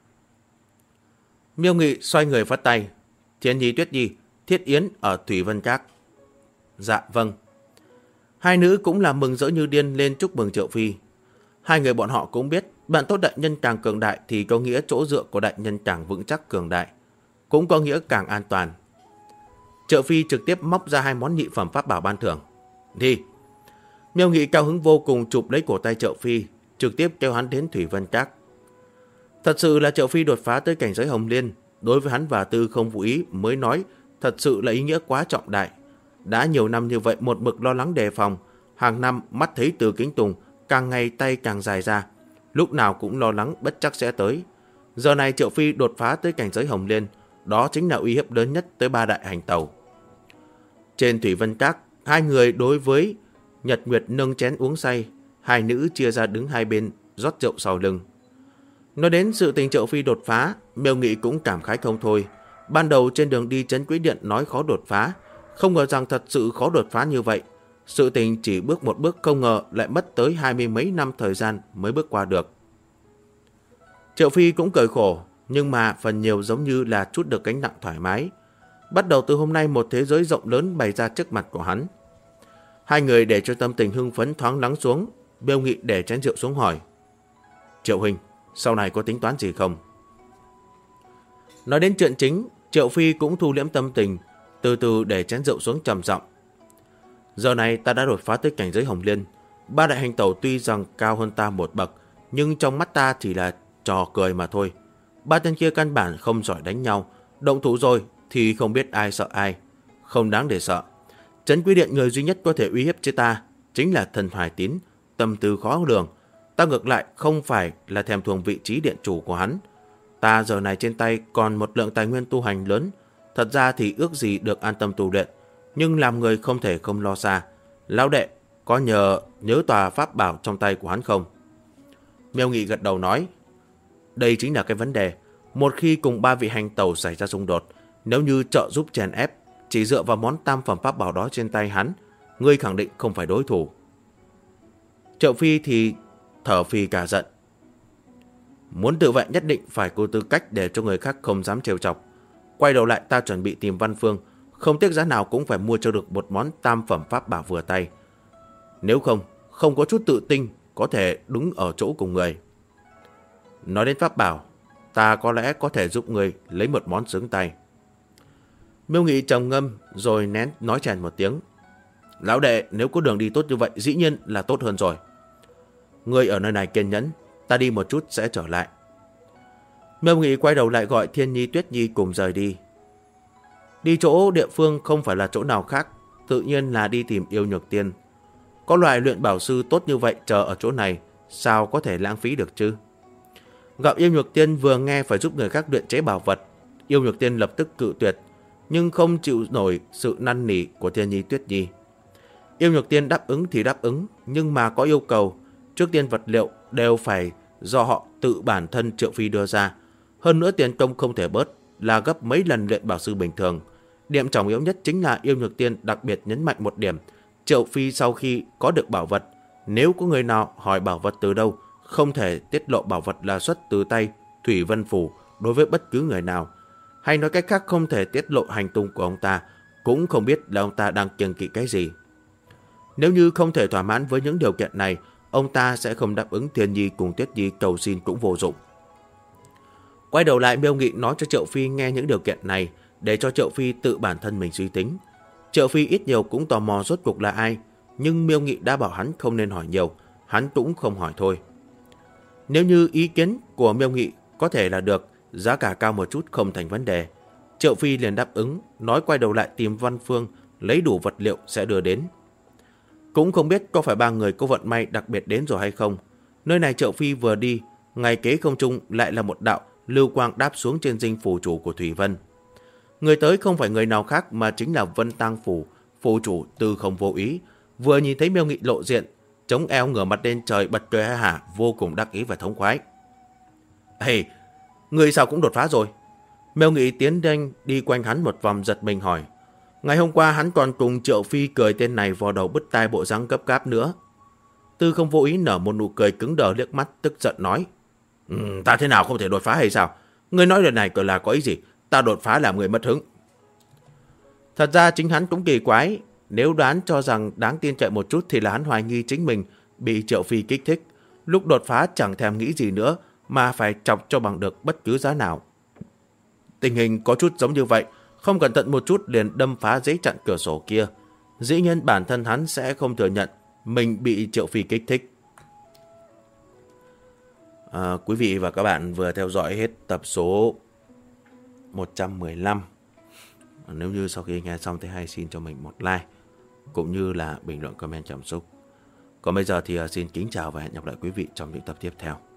Miêu Nghị xoay người phát tay. Thiên Nhi Tuyết Nhi, Thiết Yến ở Thủy Vân Các. Dạ vâng. Hai nữ cũng là mừng rỡ như điên lên chúc mừng Triệu Phi. Hai người bọn họ cũng biết bạn tốt đại nhân càng cường đại thì có nghĩa chỗ dựa của đại nhân càng vững chắc cường đại, cũng có nghĩa càng an toàn. Triệu Phi trực tiếp móc ra 2 món nhị phẩm pháp bảo ban thưởng. Đi! Miêu Nghị cao hứng vô cùng chụp lấy cổ tay Triệu Phi, trực tiếp kéo hắn đến Thủy Vân Các. Thật sự là Triệu Phi đột phá tới cảnh giới Hồng Liên, đối với hắn và Tư Không Vũ Ý mới nói thật sự là ý nghĩa quá trọng đại. Đã nhiều năm như vậy một mực lo lắng đề phòng, hàng năm mắt thấy Từ Kính Tùng càng ngày tay càng dài ra, lúc nào cũng lo lắng bất chắc sẽ tới. Giờ này Triệu Phi đột phá tới cảnh giới Hồng Liên, đó chính là uy hiếp lớn nhất tới 3 đại hành tẩu. Trên Thủy Vân Các, 2 người đối với Nhật Nguyệt nâng chén uống say, 2 nữ chia ra đứng hai bên rót rượu sau lưng. Nói đến sự tình Triệu Phi đột phá, Miêu Nghị cũng cảm khái không thôi. Ban đầu trên đường đi Trấn Quý Điện nói khó đột phá, không ngờ rằng thật sự khó đột phá như vậy. Sự tình chỉ bước một bước không ngờ lại mất tới 20 mấy năm thời gian mới bước qua được. Triệu Phi cũng cười khổ, nhưng mà phần nhiều giống như là chút được gánh nặng thoải mái. Bắt đầu từ hôm nay một thế giới rộng lớn bày ra trước mặt của hắn. 2 người để cho tâm tình hưng phấn thoáng lắng xuống, Miêu Nghị để chén rượu xuống hỏi. Triệu huynh, sau này có tính toán gì không? Nói đến chuyện chính, Triệu Phi cũng thu liễm tâm tình, từ từ để chén rượu xuống trầm giọng. Giờ này ta đã đột phá tới cảnh giới Hồng Liên. 3 đại hành tẩu tuy rằng cao hơn ta một bậc, nhưng trong mắt ta chỉ là trò cười mà thôi. 3 tên kia căn bản không giỏi đánh nhau, động thủ rồi thì không biết ai sợ ai, không đáng để sợ. Trấn Quý Điện người duy nhất có thể uy hiếp cho ta chính là Thần Hoài Tín, tâm tư khó lường. Ta ngược lại không phải là thèm thuồng vị trí điện chủ của hắn. Ta giờ này trên tay còn một lượng tài nguyên tu hành lớn, thật ra thì ước gì được an tâm tu luyện, nhưng làm người không thể không lo xa. Lão đệ, có nhớ tòa pháp bảo trong tay của hắn không? Miêu Nghị gật đầu nói, đây chính là cái vấn đề. Một khi cùng 3 vị hành tẩu xảy ra xung đột, nếu như trợ giúp chèn ép, chỉ dựa vào món tam phẩm pháp bảo đó trên tay hắn, ngươi khẳng định không phải đối thủ. Triệu Phi thì thở phì cả giận. Muốn tự vệ nhất định phải có tư cách để cho người khác không dám trêu chọc. Quay đầu lại ta chuẩn bị tìm Văn Phương, không tiếc giá nào cũng phải mua cho được một món tam phẩm pháp bảo vừa tay. Nếu không có chút tự tin, có thể đứng ở chỗ cùng người. Nói đến pháp bảo, ta có lẽ có thể giúp người lấy một món xứng tay. Miêu Nghị trầm ngâm rồi nén nói chèn một tiếng. Lão đệ, nếu có đường đi tốt như vậy dĩ nhiên là tốt hơn rồi. Người ở nơi này kiên nhẫn, ta đi một chút sẽ trở lại. Miêu Nghị quay đầu lại gọi Thiên Nhi Tuyết Nhi cùng rời đi. Đi chỗ địa phương không phải là chỗ nào khác, tự nhiên là đi tìm Yêu Nhược Tiên. Có loại luyện bảo sư tốt như vậy chờ ở chỗ này, sao có thể lãng phí được chứ? Gặp Yêu Nhược Tiên vừa nghe phải giúp người khác luyện chế bảo vật, Yêu Nhược Tiên lập tức cự tuyệt, nhưng không chịu nổi sự năn nỉ của Thiên Nhi Tuyết Nhi. Yêu Nhược Tiên đáp ứng thì đáp ứng, nhưng mà có yêu cầu, trước tiên vật liệu đều phải do họ tự bản thân Triệu Phi đưa ra. Hơn nữa tiền công không thể bớt, là gấp mấy lần luyện bảo sư bình thường. Điểm trọng yếu nhất chính là Yêu Nhược Tiên đặc biệt nhấn mạnh một điểm. Triệu Phi sau khi có được bảo vật, nếu có người nào hỏi bảo vật từ đâu, không thể tiết lộ bảo vật là xuất từ tay Thủy Vân Phủ đối với bất cứ người nào. Hay nói cách khác, không thể tiết lộ hành tung của ông ta, cũng không biết là ông ta đang kiêng kỵ cái gì. Nếu như không thể thỏa mãn với những điều kiện này, ông ta sẽ không đáp ứng Thiên Nhi cùng Tuyết Nhi cầu xin cũng vô dụng. Quay đầu lại, Miêu Nghị nói cho Triệu Phi nghe những điều kiện này, để cho Triệu Phi tự bản thân mình suy tính. Triệu Phi ít nhiều cũng tò mò rốt cuộc là ai, nhưng Miêu Nghị đã bảo hắn không nên hỏi nhiều, hắn cũng không hỏi thôi. Nếu như ý kiến của Miêu Nghị có thể là được, giá cả cao một chút không thành vấn đề. Triệu Phi liền đáp ứng, nói quay đầu lại tìm Văn Phương, lấy đủ vật liệu sẽ đưa đến. Cũng không biết có phải 3 người có vận may đặc biệt đến rồi hay không. Nơi này Triệu Phi vừa đi, ngay kế không trung lại là một đạo lưu quang đáp xuống trên dinh phủ chủ của Thủy Vân. Người tới không phải người nào khác mà chính là Vân Tang Phủ, phủ chủ Tư Không Vô Ý. Vừa nhìn thấy Miêu Nghị lộ diện, chống eo ngửa mặt lên trời bật cười ha hả, vô cùng đắc ý và thống khoái. Ê, người sao cũng đột phá rồi? Miêu Nghị tiến nhanh đi quanh hắn một vòng giật mình hỏi. Ngày hôm qua hắn còn cùng Triệu Phi cười tên này vào đầu bứt tai bộ dáng gấp gáp nữa. Tư Không Vô Ý nở một nụ cười cứng đờ liếc mắt, tức giận nói. Ta thế nào không thể đột phá hay sao? Người nói lời này là có ý gì? Ta đột phá làm người mất hứng. Thật ra chính hắn cũng kỳ quái. Nếu đoán cho rằng đáng tin cậy một chút thì là hắn hoài nghi chính mình bị Triệu Phi kích thích. Lúc đột phá chẳng thèm nghĩ gì nữa mà phải chọc cho bằng được bất cứ giá nào. Tình hình có chút giống như vậy, không cẩn thận một chút liền đâm phá giấy chặn cửa sổ kia. Dĩ nhiên bản thân hắn sẽ không thừa nhận mình bị Triệu Phi kích thích. Quý vị và các bạn vừa theo dõi hết tập số 115. Nếu như sau khi nghe xong thấy hay, xin cho mình một like cũng như là bình luận comment cảm xúc. Còn bây giờ thì xin kính chào và hẹn gặp lại quý vị trong những tập tiếp theo.